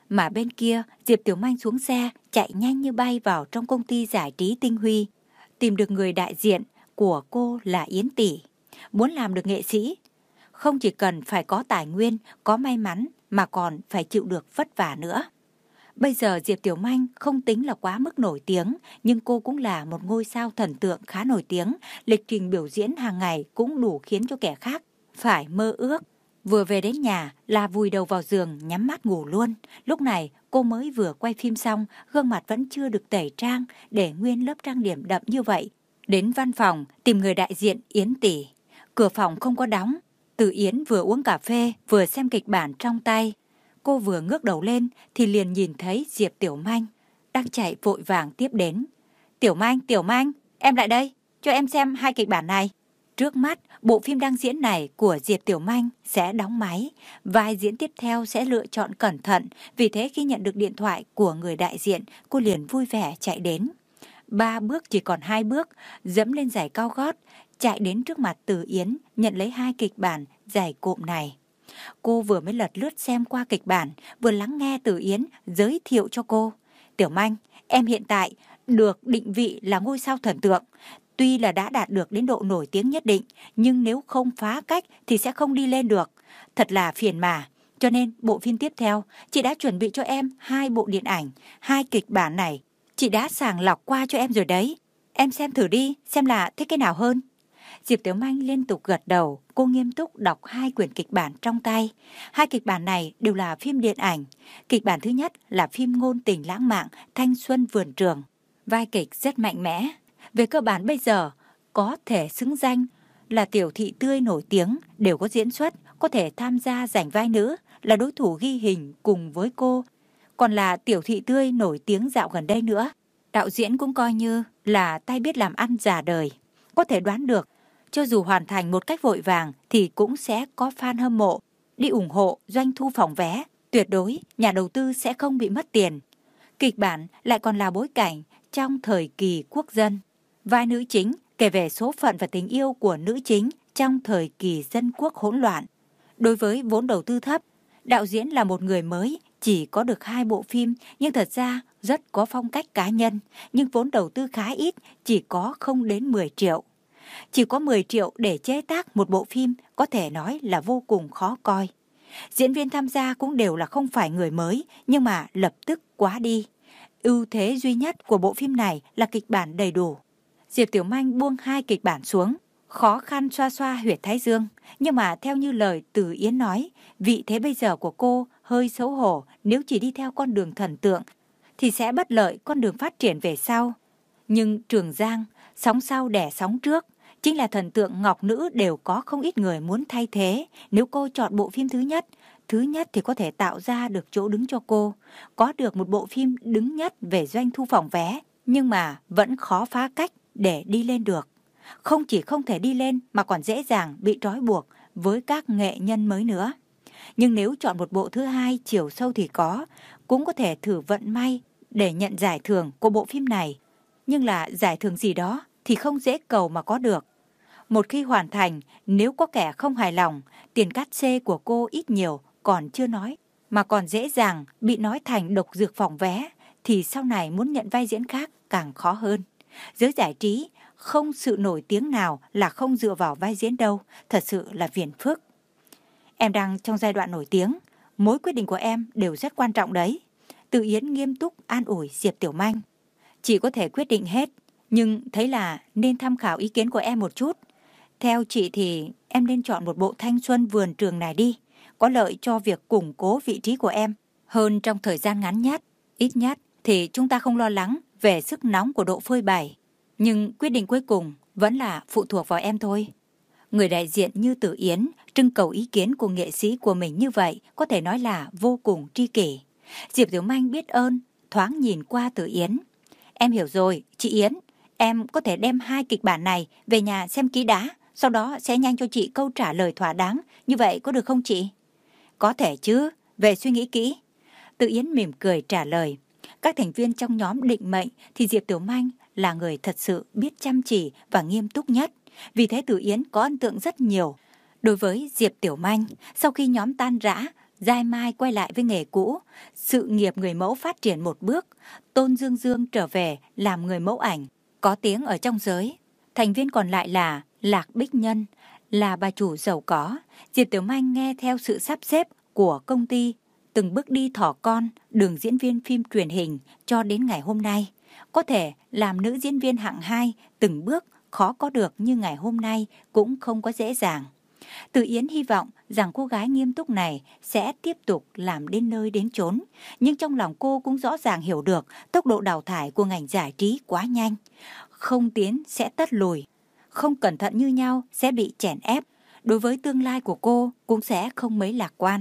Mà bên kia, Diệp Tiểu Manh xuống xe, chạy nhanh như bay vào trong công ty giải trí Tinh Huy. Tìm được người đại diện của cô là Yến tỷ. Muốn làm được nghệ sĩ, không chỉ cần phải có tài nguyên, có may mắn, mà còn phải chịu được vất vả nữa. Bây giờ Diệp Tiểu Manh không tính là quá mức nổi tiếng, nhưng cô cũng là một ngôi sao thần tượng khá nổi tiếng. Lịch trình biểu diễn hàng ngày cũng đủ khiến cho kẻ khác phải mơ ước. Vừa về đến nhà là vùi đầu vào giường nhắm mắt ngủ luôn. Lúc này cô mới vừa quay phim xong, gương mặt vẫn chưa được tẩy trang để nguyên lớp trang điểm đậm như vậy. Đến văn phòng tìm người đại diện Yến tỷ. Cửa phòng không có đóng. Từ Yến vừa uống cà phê vừa xem kịch bản trong tay. Cô vừa ngước đầu lên thì liền nhìn thấy Diệp Tiểu Manh đang chạy vội vàng tiếp đến. Tiểu Manh, em lại đây, cho em xem 2 kịch bản này. Trước mắt, bộ phim đang diễn này của Diệp Tiểu Manh sẽ đóng máy, vai diễn tiếp theo sẽ lựa chọn cẩn thận, vì thế khi nhận được điện thoại của người đại diện, cô liền vui vẻ chạy đến. 3 bước chỉ còn 2 bước, dẫm lên giày cao gót, chạy đến trước mặt Từ Yến, nhận lấy 2 kịch bản dài cộm này. Cô vừa mới lật lướt xem qua kịch bản, vừa lắng nghe Từ Yến giới thiệu cho cô. Tiểu Manh, em hiện tại được định vị là ngôi sao thần tượng. Tuy là đã đạt được đến độ nổi tiếng nhất định, nhưng nếu không phá cách thì sẽ không đi lên được. Thật là phiền mà. Cho nên bộ phim tiếp theo, chị đã chuẩn bị cho em 2 bộ điện ảnh, 2 kịch bản này. Chị đã sàng lọc qua cho em rồi đấy. Em xem thử đi, xem là thích cái nào hơn. Diệp Tiểu Manh liên tục gật đầu, cô nghiêm túc đọc 2 quyển kịch bản trong tay. 2 kịch bản này đều là phim điện ảnh. Kịch bản thứ nhất là phim ngôn tình lãng mạn Thanh xuân vườn trường. Vai kịch rất mạnh mẽ. Về cơ bản bây giờ, có thể xứng danh là tiểu thị tươi nổi tiếng, đều có diễn xuất, có thể tham gia giành vai nữ, là đối thủ ghi hình cùng với cô. Còn là tiểu thị tươi nổi tiếng dạo gần đây nữa. Đạo diễn cũng coi như là tay biết làm ăn già đời. Có thể đoán được, cho dù hoàn thành một cách vội vàng thì cũng sẽ có fan hâm mộ, đi ủng hộ doanh thu phòng vé. Tuyệt đối, nhà đầu tư sẽ không bị mất tiền. Kịch bản lại còn là bối cảnh trong thời kỳ quốc dân. Vai nữ chính kể về số phận và tình yêu của nữ chính trong thời kỳ dân quốc hỗn loạn. Đối với vốn đầu tư thấp, đạo diễn là một người mới, chỉ có được 2 bộ phim nhưng thật ra rất có phong cách cá nhân. Nhưng vốn đầu tư khá ít, chỉ có không đến 10 triệu. Chỉ có 10 triệu để chế tác một bộ phim có thể nói là vô cùng khó coi. Diễn viên tham gia cũng đều là không phải người mới, nhưng mà lập tức quá đi. Ưu thế duy nhất của bộ phim này là kịch bản đầy đủ. Diệp Tiểu Manh buông 2 kịch bản xuống, khó khăn xoa xoa huyệt thái dương. Nhưng mà theo như lời Từ Yến nói, vị thế bây giờ của cô hơi xấu hổ, nếu chỉ đi theo con đường thần tượng thì sẽ bất lợi con đường phát triển về sau. Nhưng Trường Giang, sóng sau đẻ sóng trước, chính là thần tượng ngọc nữ đều có không ít người muốn thay thế. Nếu cô chọn bộ phim thứ nhất thì có thể tạo ra được chỗ đứng cho cô, có được một bộ phim đứng nhất về doanh thu phòng vé, nhưng mà vẫn khó phá cách để đi lên được. Không chỉ không thể đi lên mà còn dễ dàng bị trói buộc với các nghệ nhân mới nữa. Nhưng nếu chọn một bộ thứ 2 chiều sâu thì cũng có thể thử vận may để nhận giải thưởng của bộ phim này. Nhưng là giải thưởng gì đó thì không dễ cầu mà có được. Một khi hoàn thành, nếu có kẻ không hài lòng, tiền cát xê của cô ít nhiều còn chưa nói, mà còn dễ dàng bị nói thành độc dược phòng vé, thì sau này muốn nhận vai diễn khác càng khó hơn. Giới giải trí, không sự nổi tiếng nào là không dựa vào vai diễn đâu, thật sự là phiền phức. Em đang trong giai đoạn nổi tiếng, mỗi quyết định của em đều rất quan trọng đấy. Từ Yến nghiêm túc an ủi Diệp Tiểu Manh. Chị có thể quyết định hết, nhưng thấy là nên tham khảo ý kiến của em một chút. Theo chị thì em nên chọn một bộ Thanh xuân vườn trường này đi, có lợi cho việc củng cố vị trí của em hơn trong thời gian ngắn nhất. Ít nhất thì chúng ta không lo lắng về sức nóng của độ phơi bày. Nhưng quyết định cuối cùng vẫn là phụ thuộc vào em thôi. Người đại diện như Từ Yến trưng cầu ý kiến của nghệ sĩ của mình như vậy có thể nói là vô cùng tri kỷ. Diệp Tiểu Manh biết ơn, thoáng nhìn qua Từ Yến. Em hiểu rồi, chị Yến. Em có thể đem 2 kịch bản này về nhà xem kỹ đã, sau đó sẽ nhanh cho chị câu trả lời thỏa đáng. Như vậy có được không chị? Có thể chứ, về suy nghĩ kỹ. Từ Yến mỉm cười trả lời. Các thành viên trong nhóm định mệnh thì Diệp Tiểu Manh là người thật sự biết chăm chỉ và nghiêm túc nhất. Vì thế Từ Yến có ấn tượng rất nhiều. Đối với Diệp Tiểu Manh, sau khi nhóm tan rã, Giai Mai quay lại với nghề cũ, sự nghiệp người mẫu phát triển một bước, Tôn Dương Dương trở về làm người mẫu ảnh, có tiếng ở trong giới. Thành viên còn lại là Lạc Bích Nhân, là bà chủ giàu có. Diệp Tiểu Manh nghe theo sự sắp xếp của công ty, từng bước đi thỏ con đường diễn viên phim truyền hình cho đến ngày hôm nay. Có thể làm nữ diễn viên hạng 2 từng bước khó có được như ngày hôm nay cũng không có dễ dàng. Từ Yến hy vọng rằng cô gái nghiêm túc này sẽ tiếp tục làm đến nơi đến chốn, nhưng trong lòng cô cũng rõ ràng hiểu được tốc độ đào thải của ngành giải trí quá nhanh. Không tiến sẽ tất lùi, không cẩn thận như nhau sẽ bị chèn ép. Đối với tương lai của cô cũng sẽ không mấy lạc quan.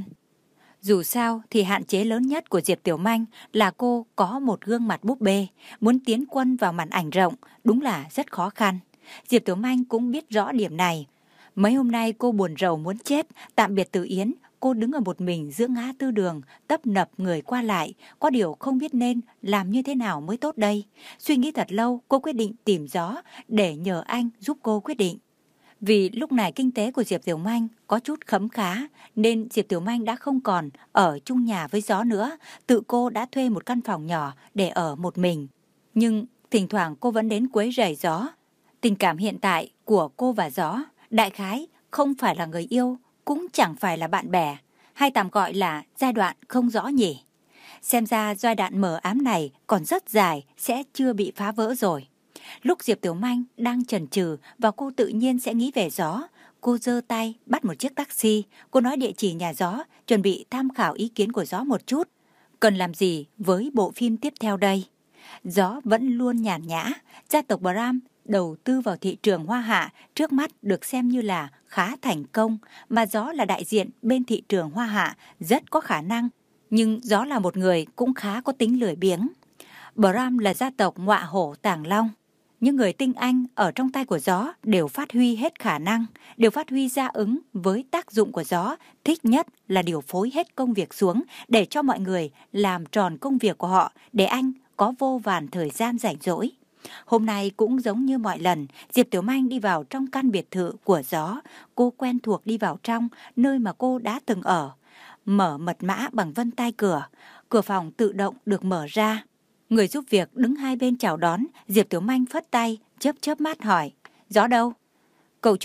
Dù sao thì hạn chế lớn nhất của Diệp Tiểu Manh là cô có một gương mặt búp bê, muốn tiến quân vào màn ảnh rộng đúng là rất khó khăn. Diệp Tiểu Manh cũng biết rõ điểm này. Mấy hôm nay cô buồn rầu muốn chết, tạm biệt Từ Yến, cô đứng ở một mình giữa ngã tư đường, tấp nập người qua lại, có điều không biết nên làm như thế nào mới tốt đây. Suy nghĩ thật lâu, cô quyết định tìm Gió để nhờ anh giúp cô quyết định. Vì lúc này kinh tế của Diệp Tiểu Manh có chút khấm khá, nên Diệp Tiểu Manh đã không còn ở chung nhà với Gió nữa, tự cô đã thuê một căn phòng nhỏ để ở một mình. Nhưng thỉnh thoảng cô vẫn đến quấy rầy Gió. Tình cảm hiện tại của cô và Gió đại khái không phải là người yêu, cũng chẳng phải là bạn bè, hay tạm gọi là giai đoạn không rõ nhỉ. Xem ra giai đoạn mờ ám này còn rất dài, sẽ chưa bị phá vỡ rồi. Lúc Diệp Tiểu Manh đang chần chừ và cô tự nhiên sẽ nghĩ về Gió, cô giơ tay bắt một chiếc taxi, cô nói địa chỉ nhà Gió, chuẩn bị tham khảo ý kiến của Gió một chút. Cần làm gì với bộ phim tiếp theo đây? Gió vẫn luôn nhàn nhã, gia tộc Bram đầu tư vào thị trường Hoa Hạ trước mắt được xem như là khá thành công, mà Gió là đại diện bên thị trường Hoa Hạ rất có khả năng, nhưng Gió là một người cũng khá có tính lười biếng. Bram là gia tộc ngọa hổ tàng long. Những người tinh anh ở trong tay của Gió đều phát huy hết khả năng, đều phát huy ra ứng với tác dụng của Gió, thích nhất là điều phối hết công việc xuống để cho mọi người làm tròn công việc của họ, để anh có vô vàn thời gian rảnh rỗi. Hôm nay cũng giống như mọi lần, Diệp Tiểu Manh đi vào trong căn biệt thự của Gió. Cô quen thuộc đi vào trong, nơi mà cô đã từng ở. Mở mật mã bằng vân tay cửa, cửa phòng tự động được mở ra. Người giúp việc đứng hai bên chào đón, Diệp Tiểu Manh phất tay, chớp chớp mắt hỏi, Gió đâu? Cậu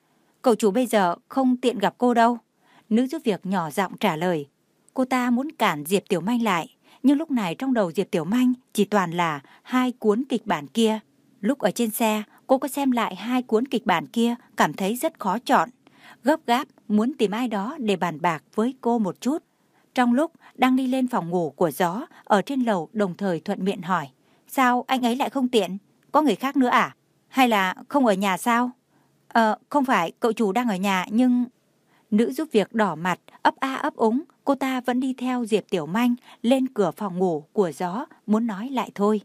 chủ bây giờ không tiện gặp cô đâu. Nữ giúp việc nhỏ giọng trả lời. Cô ta muốn cản Diệp Tiểu Manh lại, nhưng lúc này trong đầu Diệp Tiểu Manh chỉ toàn là hai cuốn kịch bản kia. Lúc ở trên xe, cô có xem lại hai cuốn kịch bản kia, cảm thấy rất khó chọn. Gấp gáp muốn tìm ai đó để bàn bạc với cô một chút. Trong lúc đang đi lên phòng ngủ của Gió, ở trên lầu đồng thời thuận miệng hỏi, sao anh ấy lại không tiện? Có người khác nữa à? Hay là không ở nhà sao? Không phải, cậu chủ đang ở nhà nhưng... Nữ giúp việc đỏ mặt, ấp a ấp úng, cô ta vẫn đi theo Diệp Tiểu Manh lên cửa phòng ngủ của Gió, muốn nói lại thôi.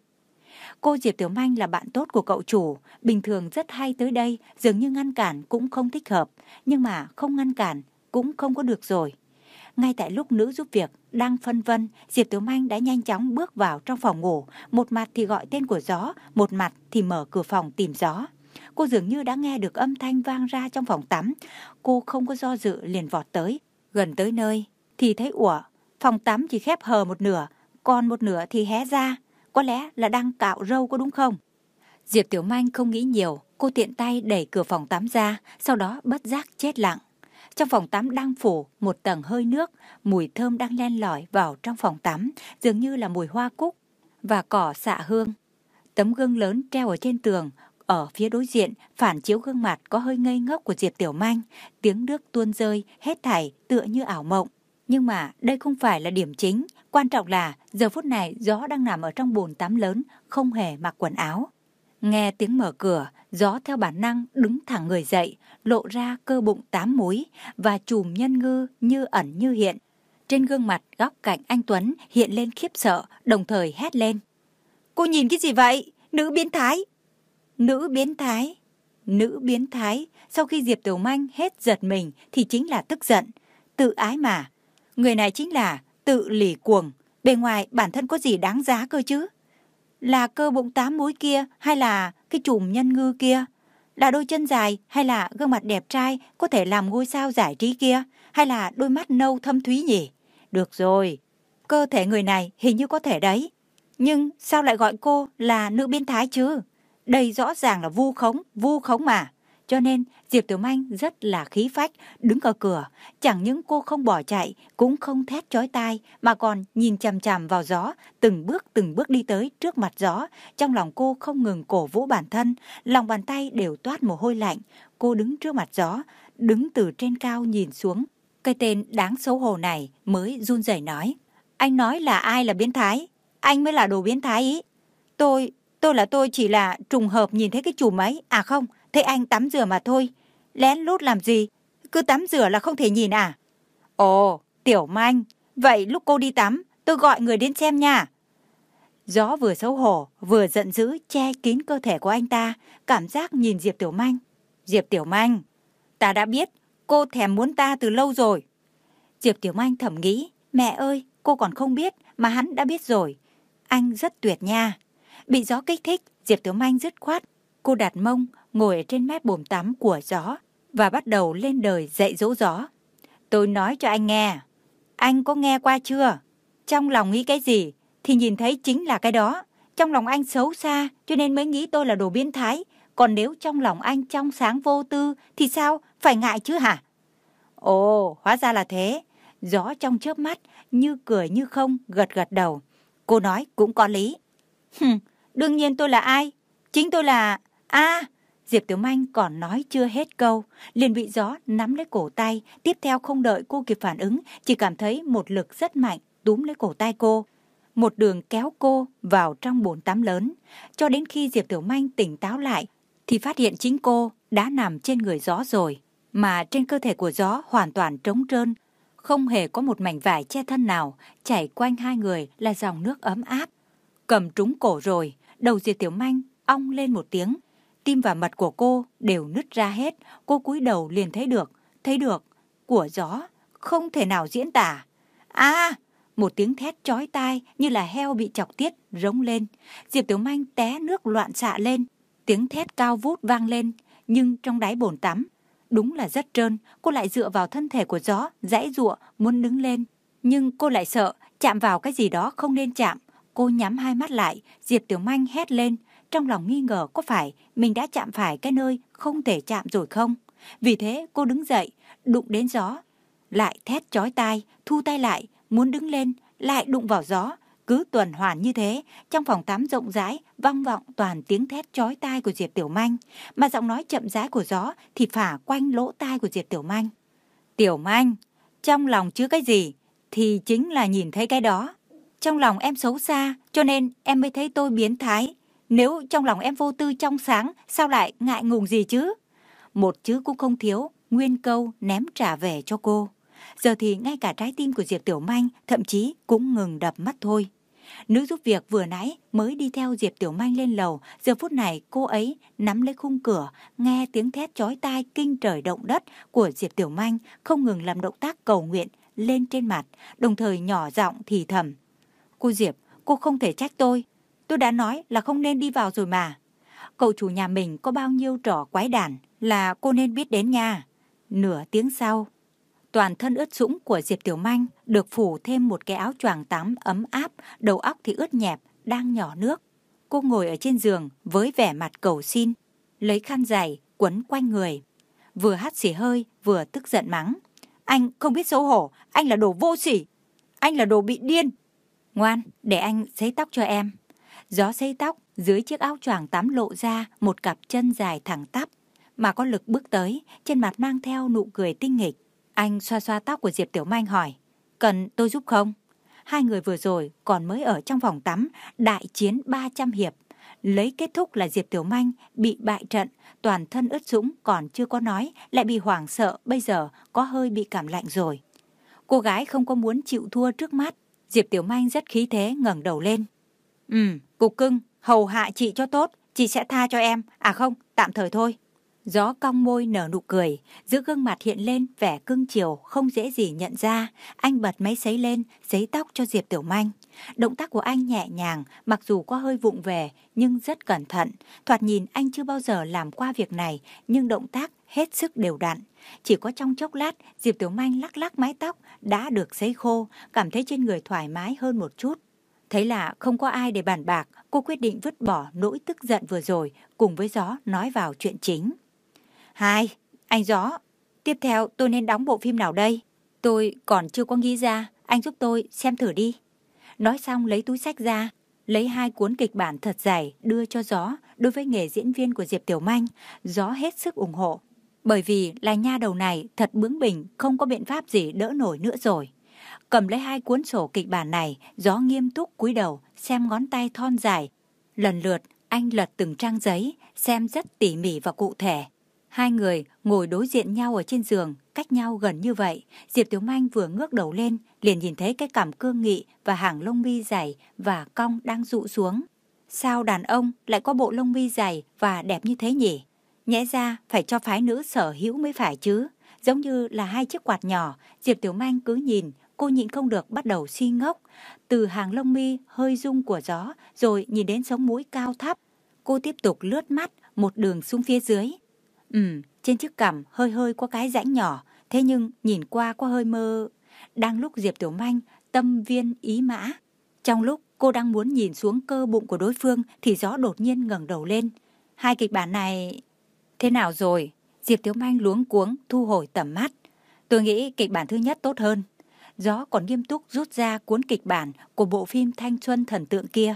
Cô Diệp Tiểu Manh là bạn tốt của cậu chủ, bình thường rất hay tới đây, dường như ngăn cản cũng không thích hợp, nhưng mà không ngăn cản cũng không có được rồi. Ngay tại lúc nữ giúp việc đang phân vân, Diệp Tiểu Manh đã nhanh chóng bước vào trong phòng ngủ, một mặt thì gọi tên của Gió, một mặt thì mở cửa phòng tìm Gió. Cô dường như đã nghe được âm thanh vang ra trong phòng tắm. Cô không có do dự liền vọt tới. Gần tới nơi thì thấy phòng tắm chỉ khép hờ một nửa, còn một nửa thì hé ra. Có lẽ là đang cạo râu có đúng không? Diệp Tiểu Manh không nghĩ nhiều, cô tiện tay đẩy cửa phòng tắm ra, sau đó bất giác chết lặng. Trong phòng tắm đang phủ một tầng hơi nước, mùi thơm đang len lỏi vào trong phòng tắm, dường như là mùi hoa cúc và cỏ xạ hương. Tấm gương lớn treo ở trên tường, ở phía đối diện phản chiếu gương mặt có hơi ngây ngốc của Diệp Tiểu Manh, tiếng nước tuôn rơi, hết thảy tựa như ảo mộng. Nhưng mà đây không phải là điểm chính, quan trọng là giờ phút này Gió đang nằm ở trong bồn tắm lớn, không hề mặc quần áo. Nghe tiếng mở cửa, Gió theo bản năng đứng thẳng người dậy, lộ ra cơ bụng 8 múi và chùm nhân ngư như ẩn như hiện. Trên gương mặt góc cạnh anh Tuấn hiện lên khiếp sợ, đồng thời hét lên. Cô nhìn cái gì vậy? Nữ biến thái! Nữ biến thái! Nữ biến thái! Sau khi Diệp Tiểu Manh hết giật mình thì chính là tức giận. Tự ái mà. Người này chính là tự lỉ cuồng. Bề ngoài bản thân có gì đáng giá cơ chứ? Là cơ bụng 8 múi kia hay là cái chùm nhân ngư kia? Là đôi chân dài hay là gương mặt đẹp trai có thể làm ngôi sao giải trí kia? Hay là đôi mắt nâu thâm thúy nhỉ? Được rồi, cơ thể người này hình như có thể đấy. Nhưng sao lại gọi cô là nữ biến thái chứ? Đây rõ ràng là vu khống mà. Cho nên Diệp Tiểu Manh rất là khí phách, đứng ở cửa. Chẳng những cô không bỏ chạy, cũng không thét chói tai, mà còn nhìn chằm chằm vào gió, từng bước đi tới trước mặt gió. Trong lòng cô không ngừng cổ vũ bản thân, lòng bàn tay đều toát mồ hôi lạnh. Cô đứng trước mặt gió, đứng từ trên cao nhìn xuống. Cái tên đáng xấu hổ này mới run rẩy nói. Anh nói là ai là biến thái? Anh mới là đồ biến thái ý. Tôi chỉ là trùng hợp nhìn thấy cái chùm ấy. À không, thấy anh tắm rửa mà thôi. Lén lút làm gì? Cứ tắm rửa là không thể nhìn à? Ồ, Tiểu Manh, vậy lúc cô đi tắm, tôi gọi người đến xem nha. Gió vừa xấu hổ, vừa giận dữ che kín cơ thể của anh ta, cảm giác nhìn Diệp Tiểu Manh. Diệp Tiểu Manh, ta đã biết, cô thèm muốn ta từ lâu rồi. Diệp Tiểu Manh thầm nghĩ, mẹ ơi, cô còn không biết mà hắn đã biết rồi. Anh rất tuyệt nha. Bị gió kích thích, Diệp Tiểu Manh dứt khoát. Cô đặt mông, ngồi ở trên mép bồn tắm của gió và bắt đầu lên đời dạy dỗ gió. Tôi nói cho anh nghe. Anh có nghe qua chưa? Trong lòng nghĩ cái gì thì nhìn thấy chính là cái đó. Trong lòng anh xấu xa cho nên mới nghĩ tôi là đồ biến thái. Còn nếu trong lòng anh trong sáng vô tư thì sao? Phải ngại chứ hả? Ồ, hóa ra là thế. Gió trong chớp mắt, như cười như không, gật gật đầu. Cô nói cũng có lý. Đương nhiên tôi là ai? Chính tôi là... Diệp Tiểu Manh còn nói chưa hết câu, liền bị gió nắm lấy cổ tay. Tiếp theo không đợi cô kịp phản ứng, chỉ cảm thấy một lực rất mạnh túm lấy cổ tay cô. Một đường kéo cô vào trong bồn tắm lớn. Cho đến khi Diệp Tiểu Manh tỉnh táo lại, thì phát hiện chính cô đã nằm trên người gió rồi. Mà trên cơ thể của gió hoàn toàn trống trơn, không hề có một mảnh vải che thân nào, chảy quanh hai người là dòng nước ấm áp. Cầm trúng cổ rồi, đầu Diệp Tiểu Manh ong lên một tiếng. Tim và mật của cô đều nứt ra hết, cô cúi đầu liền thấy được, của gió, không thể nào diễn tả. Một tiếng thét chói tai như là heo bị chọc tiết rống lên. Diệp Tiểu Manh té nước loạn xạ lên, tiếng thét cao vút vang lên, nhưng trong đáy bồn tắm, đúng là rất trơn, cô lại dựa vào thân thể của gió, giãy giụa muốn đứng lên. Nhưng cô lại sợ, chạm vào cái gì đó không nên chạm. Cô nhắm hai mắt lại, Diệp Tiểu Manh hét lên, trong lòng nghi ngờ có phải mình đã chạm phải cái nơi không thể chạm rồi không. Vì thế cô đứng dậy, đụng đến gió, lại thét chói tai, thu tay lại, muốn đứng lên, lại đụng vào gió. Cứ tuần hoàn như thế, trong phòng tắm rộng rãi vang vọng toàn tiếng thét chói tai của Diệp Tiểu Manh, mà giọng nói chậm rãi của gió thì phả quanh lỗ tai của Diệp Tiểu Manh. Tiểu Manh, trong lòng chứa cái gì thì chính là nhìn thấy cái đó. Trong lòng em xấu xa cho nên em mới thấy tôi biến thái. Nếu trong lòng em vô tư trong sáng, sao lại ngại ngùng gì chứ? Một chữ cũng không thiếu, nguyên câu ném trả về cho cô. Giờ thì ngay cả trái tim của Diệp Tiểu Manh thậm chí cũng ngừng đập mất thôi. Nữ giúp việc vừa nãy mới đi theo Diệp Tiểu Manh lên lầu, giờ phút này cô ấy nắm lấy khung cửa, nghe tiếng thét chói tai kinh trời động đất của Diệp Tiểu Manh, không ngừng làm động tác cầu nguyện lên trên mặt, đồng thời nhỏ giọng thì thầm. Cô Diệp, cô không thể trách tôi đã nói là không nên đi vào rồi mà. Cậu chủ nhà mình có bao nhiêu trò quái đản là cô nên biết đến nha. Nửa tiếng sau, toàn thân ướt sũng của Diệp Tiểu Manh được phủ thêm một cái áo choàng tắm ấm áp, đầu óc thì ướt nhẹp, đang nhỏ nước. Cô ngồi ở trên giường với vẻ mặt cầu xin, lấy khăn giày quấn quanh người, vừa hắt xì hơi vừa tức giận mắng. Anh không biết xấu hổ, anh là đồ vô sỉ, anh là đồ bị điên. Ngoan, để anh sấy tóc cho em. Gió sấy tóc, dưới chiếc áo choàng tắm lộ ra một cặp chân dài thẳng tắp, mà có lực bước tới, trên mặt mang theo nụ cười tinh nghịch. Anh xoa xoa tóc của Diệp Tiểu Manh hỏi, cần tôi giúp không? Hai người vừa rồi còn mới ở trong phòng tắm, đại chiến 300 hiệp. Lấy kết thúc là Diệp Tiểu Manh bị bại trận, toàn thân ướt sũng còn chưa có nói, lại bị hoảng sợ, bây giờ có hơi bị cảm lạnh rồi. Cô gái không có muốn chịu thua trước mắt. Diệp Tiểu Manh rất khí thế ngẩng đầu lên. Cục cưng, hầu hạ chị cho tốt, chị sẽ tha cho em. À không, tạm thời thôi. Gió cong môi nở nụ cười, giữa gương mặt hiện lên vẻ cưng chiều không dễ gì nhận ra. Anh bật máy sấy lên, sấy tóc cho Diệp Tiểu Manh. Động tác của anh nhẹ nhàng, mặc dù có hơi vụng về nhưng rất cẩn thận. Thoạt nhìn anh chưa bao giờ làm qua việc này, nhưng động tác hết sức đều đặn. Chỉ có trong chốc lát, Diệp Tiểu Manh lắc lắc mái tóc đã được sấy khô, cảm thấy trên người thoải mái hơn một chút. Thấy là không có ai để bàn bạc, cô quyết định vứt bỏ nỗi tức giận vừa rồi, cùng với Gió nói vào chuyện chính. Hai, anh Gió, tiếp theo tôi nên đóng bộ phim nào đây? Tôi còn chưa có nghĩ ra, anh giúp tôi xem thử đi. Nói xong lấy túi xách ra, lấy 2 cuốn kịch bản thật dày đưa cho Gió. Đối với nghề diễn viên của Diệp Tiểu Manh, Gió hết sức ủng hộ. Bởi vì là nha đầu này thật bướng bỉnh, không có biện pháp gì đỡ nổi nữa rồi. Cầm lấy 2 cuốn sổ kịch bản này, Gió nghiêm túc cúi đầu xem ngón tay thon dài. Lần lượt anh lật từng trang giấy, xem rất tỉ mỉ và cụ thể. 2 người ngồi đối diện nhau ở trên giường, cách nhau gần như vậy. Diệp Tiểu Manh vừa ngước đầu lên, liền nhìn thấy cái cằm cương nghị và hàng lông mi dày và cong đang rụ xuống. Sao đàn ông lại có bộ lông mi dày và đẹp như thế nhỉ? Nhẽ ra phải cho phái nữ sở hữu mới phải chứ. Giống như là 2 chiếc quạt nhỏ, Diệp Tiểu Manh cứ nhìn, cô nhịn không được bắt đầu si ngốc. Từ hàng lông mi hơi rung của Gió, rồi nhìn đến sống mũi cao thấp. Cô tiếp tục lướt mắt một đường xuống phía dưới. Trên chiếc cằm hơi hơi có cái rãnh nhỏ, thế nhưng nhìn qua có hơi mơ. Đang lúc Diệp Tiểu Manh tâm viên ý mã, trong lúc cô đang muốn nhìn xuống cơ bụng của đối phương thì Gió đột nhiên ngẩng đầu lên. 2 kịch bản này thế nào rồi? Diệp Tiểu Manh luống cuống thu hồi tầm mắt. Tôi nghĩ kịch bản thứ nhất tốt hơn. Gió còn nghiêm túc rút ra cuốn kịch bản của bộ phim thanh xuân thần tượng kia.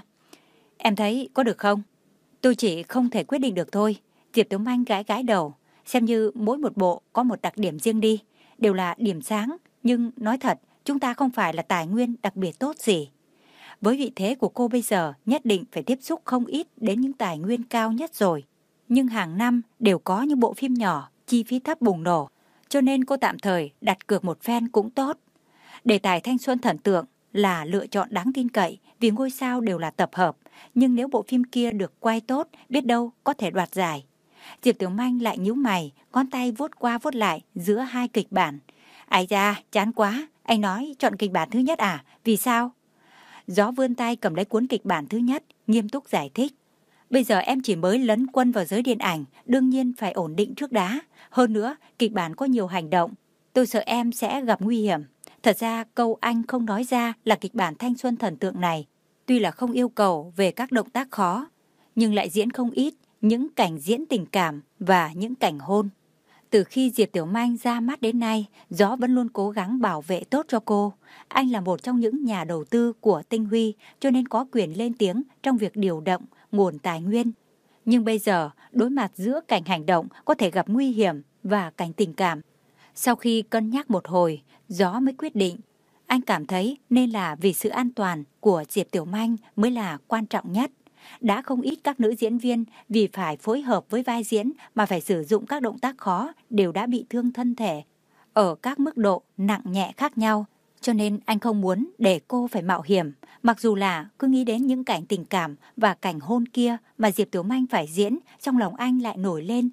Em thấy có được không? Tôi chỉ không thể quyết định được thôi. Diệp Tiểu Manh gãi gãi đầu. Xem như mỗi một bộ có một đặc điểm riêng đi. Đều là điểm sáng. Nhưng nói thật, chúng ta không phải là tài nguyên đặc biệt tốt gì. Với vị thế của cô bây giờ, nhất định phải tiếp xúc không ít đến những tài nguyên cao nhất rồi. Nhưng hàng năm đều có những bộ phim nhỏ, chi phí thấp bùng nổ. Cho nên cô tạm thời đặt cược một phen cũng tốt. Đề tài thanh xuân thần tượng là lựa chọn đáng tin cậy vì ngôi sao đều là tập hợp. Nhưng nếu bộ phim kia được quay tốt, biết đâu có thể đoạt giải. Diệp Tiểu Manh lại nhíu mày, ngón tay vuốt qua vuốt lại giữa 2 kịch bản. Ai da, chán quá, anh nói chọn kịch bản thứ nhất à? Vì sao? Gió vươn tay cầm lấy cuốn kịch bản thứ nhất, nghiêm túc giải thích. Bây giờ em chỉ mới lấn quân vào giới điện ảnh, đương nhiên phải ổn định trước đã. Hơn nữa, kịch bản có nhiều hành động. Tôi sợ em sẽ gặp nguy hiểm. Thật ra câu anh không nói ra là kịch bản thanh xuân thần tượng này. Tuy là không yêu cầu về các động tác khó, nhưng lại diễn không ít những cảnh diễn tình cảm và những cảnh hôn. Từ khi Diệp Tiểu Manh ra mắt đến nay, Gió vẫn luôn cố gắng bảo vệ tốt cho cô. Anh là một trong những nhà đầu tư của Tinh Huy, cho nên có quyền lên tiếng trong việc điều động nguồn tài nguyên. Nhưng bây giờ, đối mặt giữa cảnh hành động có thể gặp nguy hiểm và cảnh tình cảm. Sau khi cân nhắc một hồi, Gió mới quyết định. Anh cảm thấy nên là vì sự an toàn của Diệp Tiểu Manh mới là quan trọng nhất. Đã không ít các nữ diễn viên vì phải phối hợp với vai diễn mà phải sử dụng các động tác khó đều đã bị thương thân thể ở các mức độ nặng nhẹ khác nhau. Cho nên anh không muốn để cô phải mạo hiểm, mặc dù là cứ nghĩ đến những cảnh tình cảm và cảnh hôn kia mà Diệp Tiểu Manh phải diễn, trong lòng anh lại nổi lên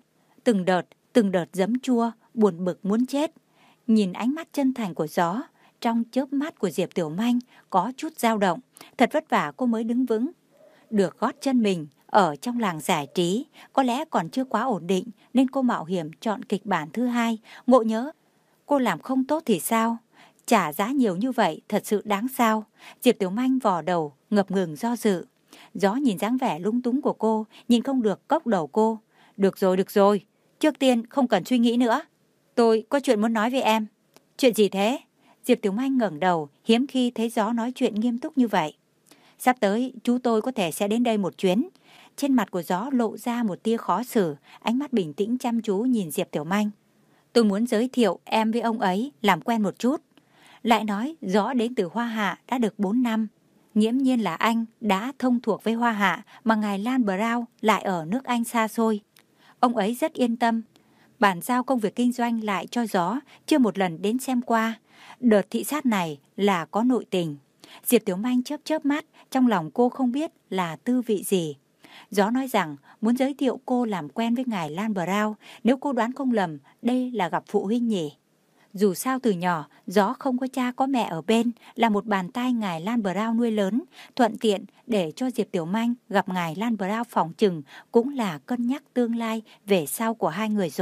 từng đợt giấm chua, buồn bực muốn chết. Nhìn ánh mắt chân thành của Gió, trong chớp mắt của Diệp Tiểu Manh có chút dao động. Thật vất vả cô mới đứng vững được gót chân mình ở trong làng giải trí. Có lẽ còn chưa quá ổn định nên cô mạo hiểm chọn kịch bản thứ 2. Ngộ nhớ cô làm không tốt thì sao? Trả giá nhiều như vậy thật sự đáng sao? Diệp Tiểu Manh vò đầu ngập ngừng do dự. Gió nhìn dáng vẻ lung túng của cô, nhìn không được cốc đầu cô. Được rồi, trước tiên không cần suy nghĩ nữa. Tôi có chuyện muốn nói với em. Chuyện gì thế? Diệp Tiểu Manh ngẩng đầu, hiếm khi thấy Gió nói chuyện nghiêm túc như vậy. Sắp tới chú tôi có thể sẽ đến đây một chuyến. Trên mặt của Gió lộ ra một tia khó xử, ánh mắt bình tĩnh chăm chú nhìn Diệp Tiểu Manh. Tôi muốn giới thiệu em với ông ấy làm quen một chút. Lại nói Gió đến từ Hoa Hạ đã được 4 năm. Nghiễm nhiên là anh đã thông thuộc với Hoa Hạ mà ngài Lan Brown lại ở nước Anh xa xôi. Ông ấy rất yên tâm. Bàn giao công việc kinh doanh lại cho Gió, chưa một lần đến xem qua. Đợt thị sát này là có nội tình. Diệp Tiểu Manh chớp mắt, trong lòng cô không biết là tư vị gì. Gió nói rằng muốn giới thiệu cô làm quen với ngài Lan Brown, nếu cô đoán không lầm, đây là gặp phụ huynh nhỉ. Dù sao từ nhỏ, Gió không có cha có mẹ ở bên, là một bàn tay ngài Lan Brown nuôi lớn, thuận tiện để cho Diệp Tiểu Manh gặp ngài Lan Brown phòng chừng cũng là cân nhắc tương lai về sau của hai người rồi.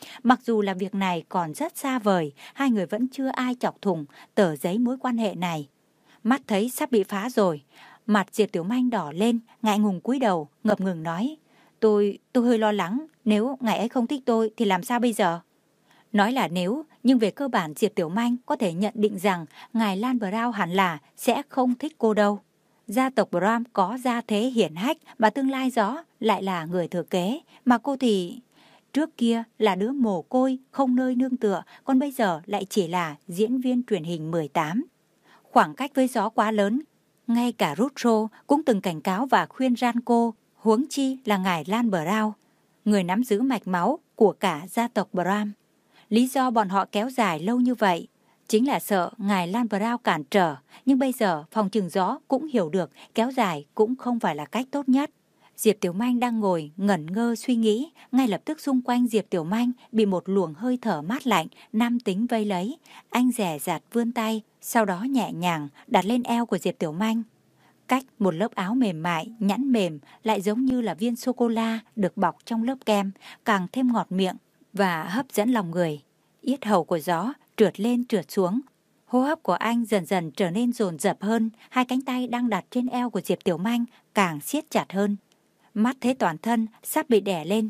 Mặc dù là việc này còn rất xa vời, hai người vẫn chưa ai chọc thủng tờ giấy mối quan hệ này. Mắt thấy sắp bị phá rồi, mặt Diệp Tiểu Manh đỏ lên, ngại ngùng cúi đầu, ngập ngừng nói, tôi hơi lo lắng, nếu ngài ấy không thích tôi thì làm sao bây giờ? Nói là nếu, nhưng về cơ bản Diệp Tiểu Manh có thể nhận định rằng ngài Lan Brown hẳn là sẽ không thích cô đâu. Gia tộc Brown có gia thế hiển hách mà tương lai Gió lại là người thừa kế, mà cô thì trước kia là đứa mồ côi không nơi nương tựa, còn bây giờ lại chỉ là diễn viên truyền hình 18. Khoảng cách với Gió quá lớn, ngay cả Rousseau cũng từng cảnh cáo và khuyên ran cô, huống chi là ngài Lan Brown, người nắm giữ mạch máu của cả gia tộc Brown. Lý do bọn họ kéo dài lâu như vậy chính là sợ ngài Lan Brown cản trở, nhưng bây giờ phòng trừng Gió cũng hiểu được kéo dài cũng không phải là cách tốt nhất. Diệp Tiểu Manh đang ngồi ngẩn ngơ suy nghĩ, ngay lập tức xung quanh Diệp Tiểu Manh bị một luồng hơi thở mát lạnh, nam tính vây lấy. Anh dè dặt vươn tay, sau đó nhẹ nhàng đặt lên eo của Diệp Tiểu Manh. Cách một lớp áo mềm mại, nhẵn mềm, lại giống như là viên sô-cô-la được bọc trong lớp kem, càng thêm ngọt miệng và hấp dẫn lòng người. Yết hầu của Gió trượt lên trượt xuống. Hô hấp của anh dần dần trở nên dồn dập hơn, hai cánh tay đang đặt trên eo của Diệp Tiểu Manh càng siết chặt hơn. Mắt thấy toàn thân sắp bị đè lên,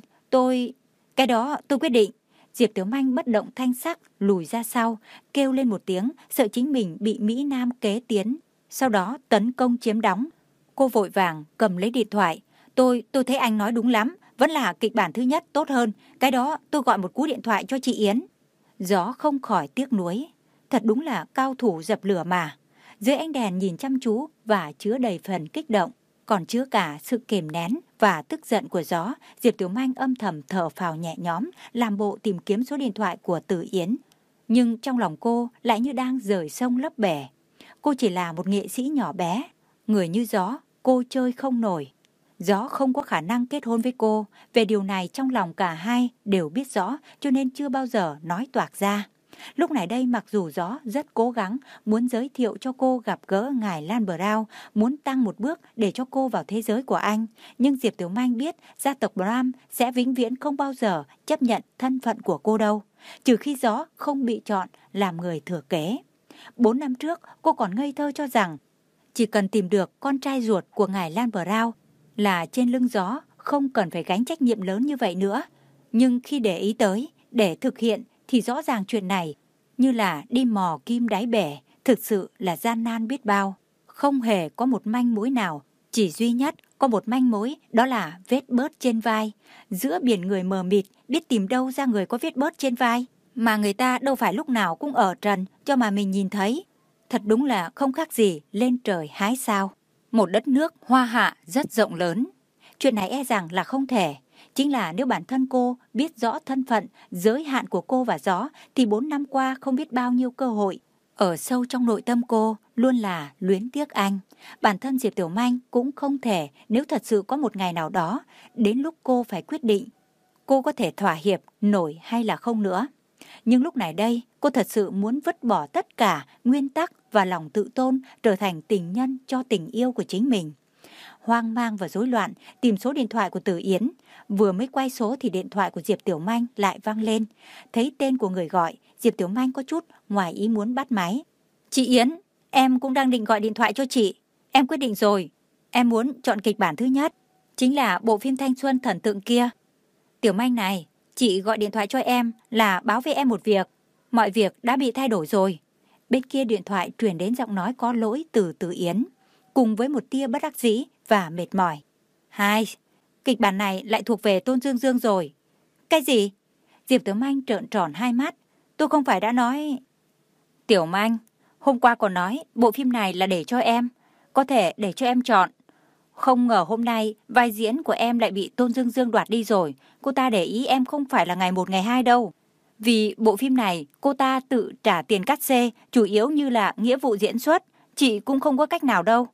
cái đó tôi quyết định. Diệp Tiểu Manh bất động thanh sắc lùi ra sau, kêu lên một tiếng, sợ chính mình bị Mỹ Nam kế tiến, sau đó tấn công chiếm đóng. Cô vội vàng cầm lấy điện thoại. Tôi thấy anh nói đúng lắm, vẫn là kịch bản thứ nhất tốt hơn, cái đó tôi gọi một cú điện thoại cho chị Yến. Gió không khỏi tiếc nuối, thật đúng là cao thủ dập lửa mà. Dưới ánh đèn nhìn chăm chú và chứa đầy phần kích động, còn chứa cả sự kìm nén và tức giận của Gió. Diệp Tiểu Manh âm thầm thở phào nhẹ nhõm, làm bộ tìm kiếm số điện thoại của Từ Yến. Nhưng trong lòng cô lại như đang rời sông lấp bể. Cô chỉ là một nghệ sĩ nhỏ bé, người như Gió cô chơi không nổi. Gió không có khả năng kết hôn với cô, về điều này trong lòng cả hai đều biết rõ, cho nên chưa bao giờ nói toạc ra. Lúc này đây mặc dù Gió rất cố gắng muốn giới thiệu cho cô gặp gỡ ngài Lan Brown, muốn tăng một bước để cho cô vào thế giới của anh, nhưng Diệp Tiểu Manh biết gia tộc Brown sẽ vĩnh viễn không bao giờ chấp nhận thân phận của cô đâu, trừ khi Gió không bị chọn làm người thừa kế. 4 năm trước cô còn ngây thơ cho rằng chỉ cần tìm được con trai ruột của ngài Lan Brown là trên lưng Gió không cần phải gánh trách nhiệm lớn như vậy nữa. Nhưng khi để ý tới, để thực hiện thì rõ ràng chuyện này như là đi mò kim đáy bể, thực sự là gian nan biết bao. Không hề có một manh mối nào, chỉ duy nhất có một manh mối, đó là vết bớt trên vai. Giữa biển người mờ mịt, biết tìm đâu ra người có vết bớt trên vai, mà người ta đâu phải lúc nào cũng ở trần cho mà mình nhìn thấy. Thật đúng là không khác gì lên trời hái sao. Một đất nước hoa hạ rất rộng lớn. Chuyện này e rằng là không thể. Chính là nếu bản thân cô biết rõ thân phận, giới hạn của cô và Gió, thì 4 năm qua không biết bao nhiêu cơ hội. Ở sâu trong nội tâm cô luôn là luyến tiếc anh. Bản thân Diệp Tiểu Manh cũng không thể, nếu thật sự có một ngày nào đó, đến lúc cô phải quyết định, cô có thể thỏa hiệp nổi hay là không nữa. Nhưng lúc này đây, cô thật sự muốn vứt bỏ tất cả nguyên tắc và lòng tự tôn, trở thành tình nhân cho tình yêu của chính mình. Hoang mang và rối loạn tìm số điện thoại của Từ Yến. Vừa mới quay số thì điện thoại của Diệp Tiểu Manh lại vang lên. Thấy tên của người gọi, Diệp Tiểu Manh có chút ngoài ý muốn bắt máy. Chị Yến, em cũng đang định gọi điện thoại cho chị. Em quyết định rồi. Em muốn chọn kịch bản thứ nhất, chính là bộ phim thanh xuân thần tượng kia. Tiểu Manh này, chị gọi điện thoại cho em là báo với em một việc. Mọi việc đã bị thay đổi rồi. Bên kia điện thoại truyền đến giọng nói có lỗi từ Từ Yến, cùng với một tia bất đắc dĩ và mệt mỏi. Hai, kịch bản này lại thuộc về Tôn Dương Dương rồi. Cái gì? Diệp Tiểu Manh trợn tròn hai mắt. Tôi không phải đã nói... Tiểu Manh, hôm qua còn nói bộ phim này là để cho em, có thể để cho em chọn. Không ngờ hôm nay vai diễn của em lại bị Tôn Dương Dương đoạt đi rồi. Cô ta để ý em không phải là ngày 1 ngày 2 đâu. Vì bộ phim này cô ta tự trả tiền cát xê, chủ yếu như là nghĩa vụ diễn xuất. Chị cũng không có cách nào đâu.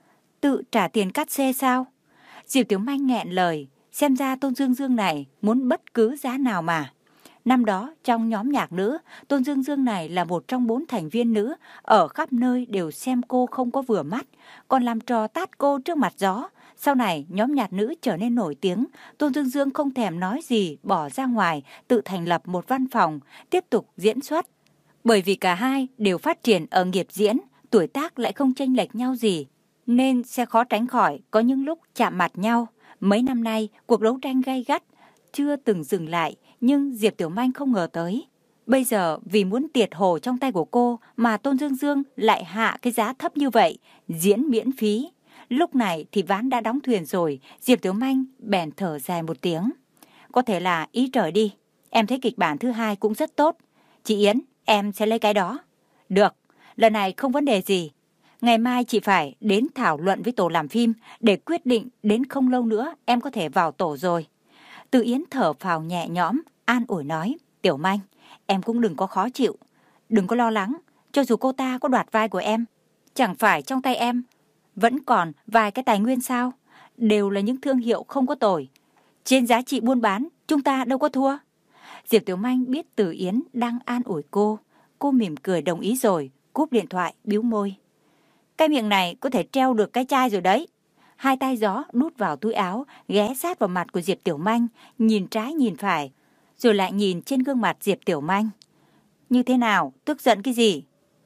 Tự trả tiền cát xê sao? Diệp Tiểu Manh nghẹn lời. Xem ra Tôn Dương Dương này muốn bất cứ giá nào mà. Năm đó trong nhóm nhạc nữ, Tôn Dương Dương này là một trong 4 thành viên nữ, ở khắp nơi đều xem cô không có vừa mắt, còn làm trò tát cô trước mặt Gió. Sau này, nhóm nhạc nữ trở nên nổi tiếng, Tôn Dương Dương không thèm nói gì, bỏ ra ngoài, tự thành lập một văn phòng, tiếp tục diễn xuất. Bởi vì cả hai đều phát triển ở nghiệp diễn, tuổi tác lại không chênh lệch nhau gì, nên sẽ khó tránh khỏi có những lúc chạm mặt nhau. Mấy năm nay, cuộc đấu tranh gay gắt chưa từng dừng lại, nhưng Diệp Tiểu Manh không ngờ tới. Bây giờ vì muốn tiệt hồ trong tay của cô mà Tôn Dương Dương lại hạ cái giá thấp như vậy, diễn miễn phí. Lúc này thì ván đã đóng thuyền rồi, Diệp Tiểu Manh bèn thở dài một tiếng. Có thể là ý trời đi, em thấy kịch bản thứ 2 cũng rất tốt. Chị Yến, em sẽ lấy cái đó. Được, lần này không vấn đề gì. Ngày mai chị phải đến thảo luận với tổ làm phim để quyết định đến không lâu nữa em có thể vào tổ rồi. Từ Yến thở phào nhẹ nhõm, an ủi nói, Tiểu Manh, em cũng đừng có khó chịu, đừng có lo lắng, cho dù cô ta có đoạt vai của em, chẳng phải trong tay em vẫn còn vài cái tài nguyên sao, đều là những thương hiệu không có tồi. Trên giá trị buôn bán, chúng ta đâu có thua. Diệp Tiểu Manh biết Từ Yến đang an ủi cô mỉm cười đồng ý rồi, cúp điện thoại, bĩu môi. Cái miệng này có thể treo được cái chai rồi đấy. Hai tay gió đút vào túi áo, ghé sát vào mặt của Diệp Tiểu Manh, nhìn trái nhìn phải, rồi lại nhìn trên gương mặt Diệp Tiểu Manh. Như thế nào, tức giận cái gì?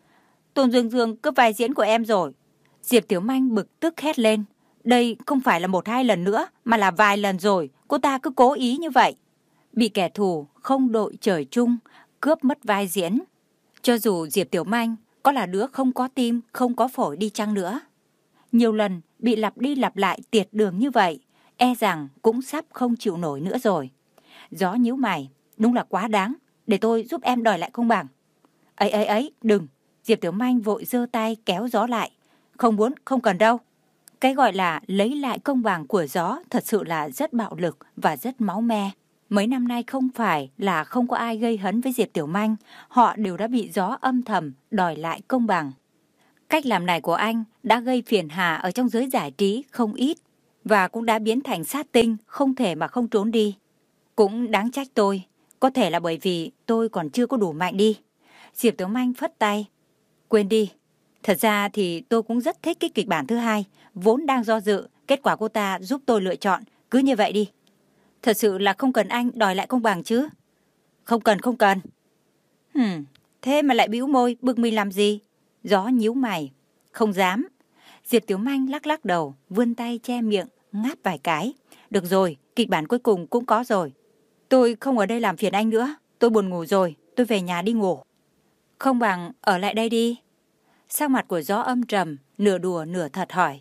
Tôn Dương Dương cướp vai diễn của em rồi. Diệp Tiểu Manh bực tức hét lên. Đây không phải là 1-2 lần nữa, mà là vài lần rồi, cô ta cứ cố ý như vậy. Bị kẻ thù không đội trời chung, cướp mất vai diễn. Cho dù Diệp Tiểu Manh có là đứa không có tim, không có phổi đi chăng nữa, nhiều lần bị lặp đi lặp lại tiệt đường như vậy, e rằng cũng sắp không chịu nổi nữa rồi. Gió nhíu mày, đúng là quá đáng, để tôi giúp em đòi lại công bằng. Ấy, đừng. Diệp Tiểu Manh vội giơ tay kéo Gió lại. Không muốn, không cần đâu. Cái gọi là lấy lại công bằng của Gió thật sự là rất bạo lực và rất máu me. Mấy năm nay không phải là không có ai gây hấn với Diệp Tiểu Manh, họ đều đã bị Gió âm thầm đòi lại công bằng. Cách làm này của anh đã gây phiền hà ở trong giới giải trí không ít, và cũng đã biến thành sát tinh không thể mà không trốn đi. Cũng đáng trách tôi, có thể là bởi vì tôi còn chưa có đủ mạnh đi. Diệp Tiểu Manh phất tay. Quên đi, thật ra thì tôi cũng rất thích cái kịch bản thứ 2, vốn đang do dự, kết quả cô ta giúp tôi lựa chọn, cứ như vậy đi. Thật sự là không cần anh đòi lại công bằng chứ? Không cần. Thế mà lại bĩu môi, bực mình làm gì? Gió nhíu mày. Không dám. Diệp Tiểu Manh lắc đầu, vươn tay che miệng, ngáp vài cái. Được rồi, kịch bản cuối cùng cũng có rồi. Tôi không ở đây làm phiền anh nữa, tôi buồn ngủ rồi, tôi về nhà đi ngủ. Không bằng ở lại đây đi. Sắc mặt của Gió âm trầm, nửa đùa nửa thật hỏi.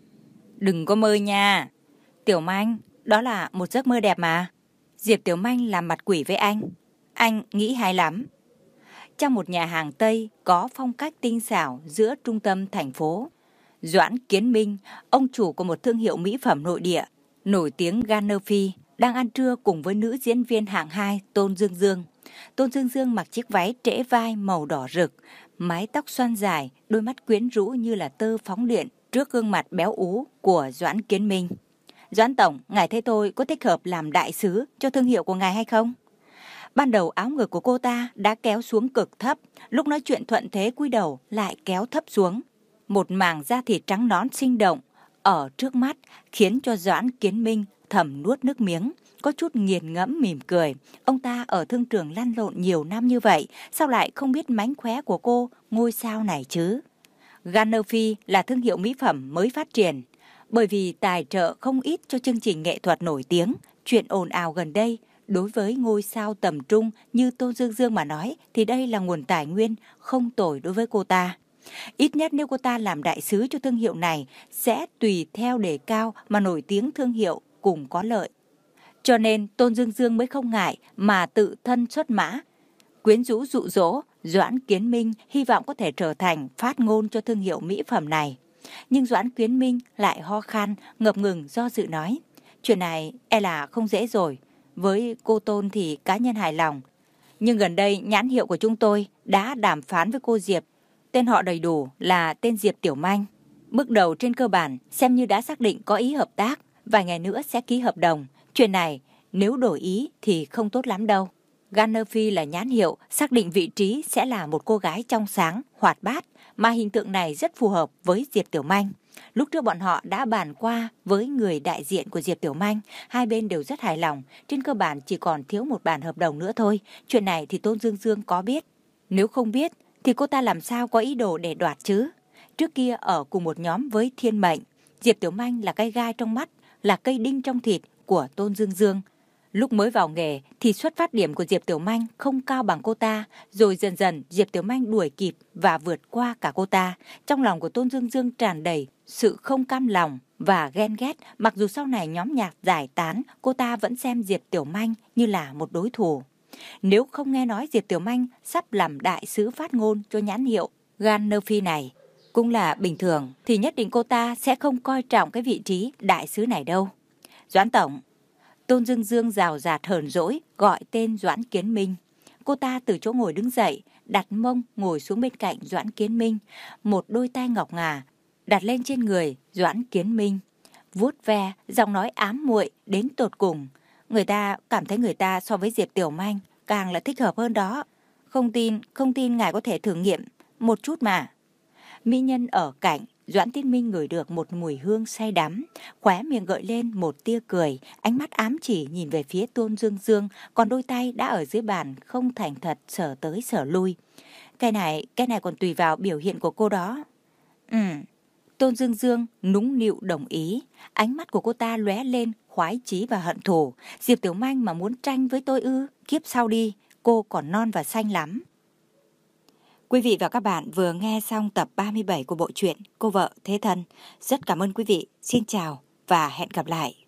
Đừng có mơ nha. Tiểu Manh, đó là một giấc mơ đẹp mà. Diệp Tiểu Manh làm mặt quỷ với anh. Anh nghĩ hay lắm. Trong một nhà hàng Tây có phong cách tinh xảo giữa trung tâm thành phố, Doãn Kiến Minh, ông chủ của một thương hiệu mỹ phẩm nội địa, nổi tiếng Gangnam Phi, đang ăn trưa cùng với nữ diễn viên hạng 2 Tôn Dương Dương. Tôn Dương Dương mặc chiếc váy trễ vai màu đỏ rực, mái tóc xoăn dài, đôi mắt quyến rũ như là tơ phóng điện trước gương mặt béo ú của Doãn Kiến Minh. Doãn Tổng, ngài thấy tôi có thích hợp làm đại sứ cho thương hiệu của ngài hay không? Ban đầu áo ngực của cô ta đã kéo xuống cực thấp, lúc nói chuyện thuận thế cúi đầu lại kéo thấp xuống. Một mảng da thịt trắng nõn sinh động ở trước mắt khiến cho Doãn Kiến Minh thầm nuốt nước miếng, có chút nghiền ngẫm mỉm cười. Ông ta ở thương trường lăn lộn nhiều năm như vậy, sao lại không biết mánh khóe của cô ngôi sao này chứ? Gangnam Phi là thương hiệu mỹ phẩm mới phát triển. Bởi vì tài trợ không ít cho chương trình nghệ thuật nổi tiếng, chuyện ồn ào gần đây, đối với ngôi sao tầm trung như Tôn Dương Dương mà nói thì đây là nguồn tài nguyên không tồi đối với cô ta. Ít nhất nếu cô ta làm đại sứ cho thương hiệu này sẽ tùy theo đề cao mà nổi tiếng thương hiệu cùng có lợi. Cho nên Tôn Dương Dương mới không ngại mà tự thân xuất mã, quyến rũ dụ dỗ Doãn Kiến Minh, hy vọng có thể trở thành phát ngôn cho thương hiệu mỹ phẩm này. Nhưng Doãn Kiến Minh lại ho khan, ngập ngừng do dự nói, chuyện này e là không dễ rồi. Với cô Tôn thì cá nhân hài lòng. Nhưng gần đây nhãn hiệu của chúng tôi đã đàm phán với cô Diệp. Tên họ đầy đủ là tên Diệp Tiểu Manh. Bước đầu trên cơ bản xem như đã xác định có ý hợp tác. Vài ngày nữa sẽ ký hợp đồng. Chuyện này nếu đổi ý thì không tốt lắm đâu. Gangnam Phi là nhãn hiệu, xác định vị trí sẽ là một cô gái trong sáng, hoạt bát. Mà hình tượng này rất phù hợp với Diệp Tiểu Manh. Lúc trước bọn họ đã bàn qua với người đại diện của Diệp Tiểu Manh, hai bên đều rất hài lòng, trên cơ bản chỉ còn thiếu một bản hợp đồng nữa thôi. Chuyện này thì Tôn Dương Dương có biết. Nếu không biết thì cô ta làm sao có ý đồ để đoạt chứ? Trước kia ở cùng một nhóm với Thiên Mệnh, Diệp Tiểu Manh là cây gai trong mắt, là cây đinh trong thịt của Tôn Dương Dương. Lúc mới vào nghề thì xuất phát điểm của Diệp Tiểu Manh không cao bằng cô ta, rồi dần dần Diệp Tiểu Manh đuổi kịp và vượt qua cả cô ta. Trong lòng của Tôn Dương Dương tràn đầy sự không cam lòng và ghen ghét, mặc dù sau này nhóm nhạc giải tán, cô ta vẫn xem Diệp Tiểu Manh như là một đối thủ. Nếu không nghe nói Diệp Tiểu Manh sắp làm đại sứ phát ngôn cho nhãn hiệu Gannerfi này, cũng là bình thường, thì nhất định cô ta sẽ không coi trọng cái vị trí đại sứ này đâu. Doãn tổng. Tôn Dương Dương rào rạt hờn dỗi gọi tên Doãn Kiến Minh. Cô ta từ chỗ ngồi đứng dậy, đặt mông ngồi xuống bên cạnh Doãn Kiến Minh, một đôi tay ngọc ngà đặt lên trên người Doãn Kiến Minh, vuốt ve, giọng nói ám muội đến tột cùng. Người ta cảm thấy người ta so với Diệp Tiểu Manh càng là thích hợp hơn đó. Không tin ngài có thể thử nghiệm một chút mà. Mỹ nhân ở cạnh Doãn Tiến Minh ngửi được một mùi hương say đắm, khóe miệng gợi lên một tia cười, ánh mắt ám chỉ nhìn về phía Tôn Dương Dương, còn đôi tay đã ở dưới bàn không thành thật sờ tới sờ lui. Cái này còn tùy vào biểu hiện của cô đó. Tôn Dương Dương nũng nịu đồng ý, ánh mắt của cô ta lóe lên khoái chí và hận thù. Diệp Tiểu Manh mà muốn tranh với tôi ư? Kiếp sau đi, cô còn non và xanh lắm. Quý vị và các bạn vừa nghe xong tập 37 của bộ truyện Cô Vợ Thế Thân. Rất cảm ơn quý vị. Xin chào và hẹn gặp lại.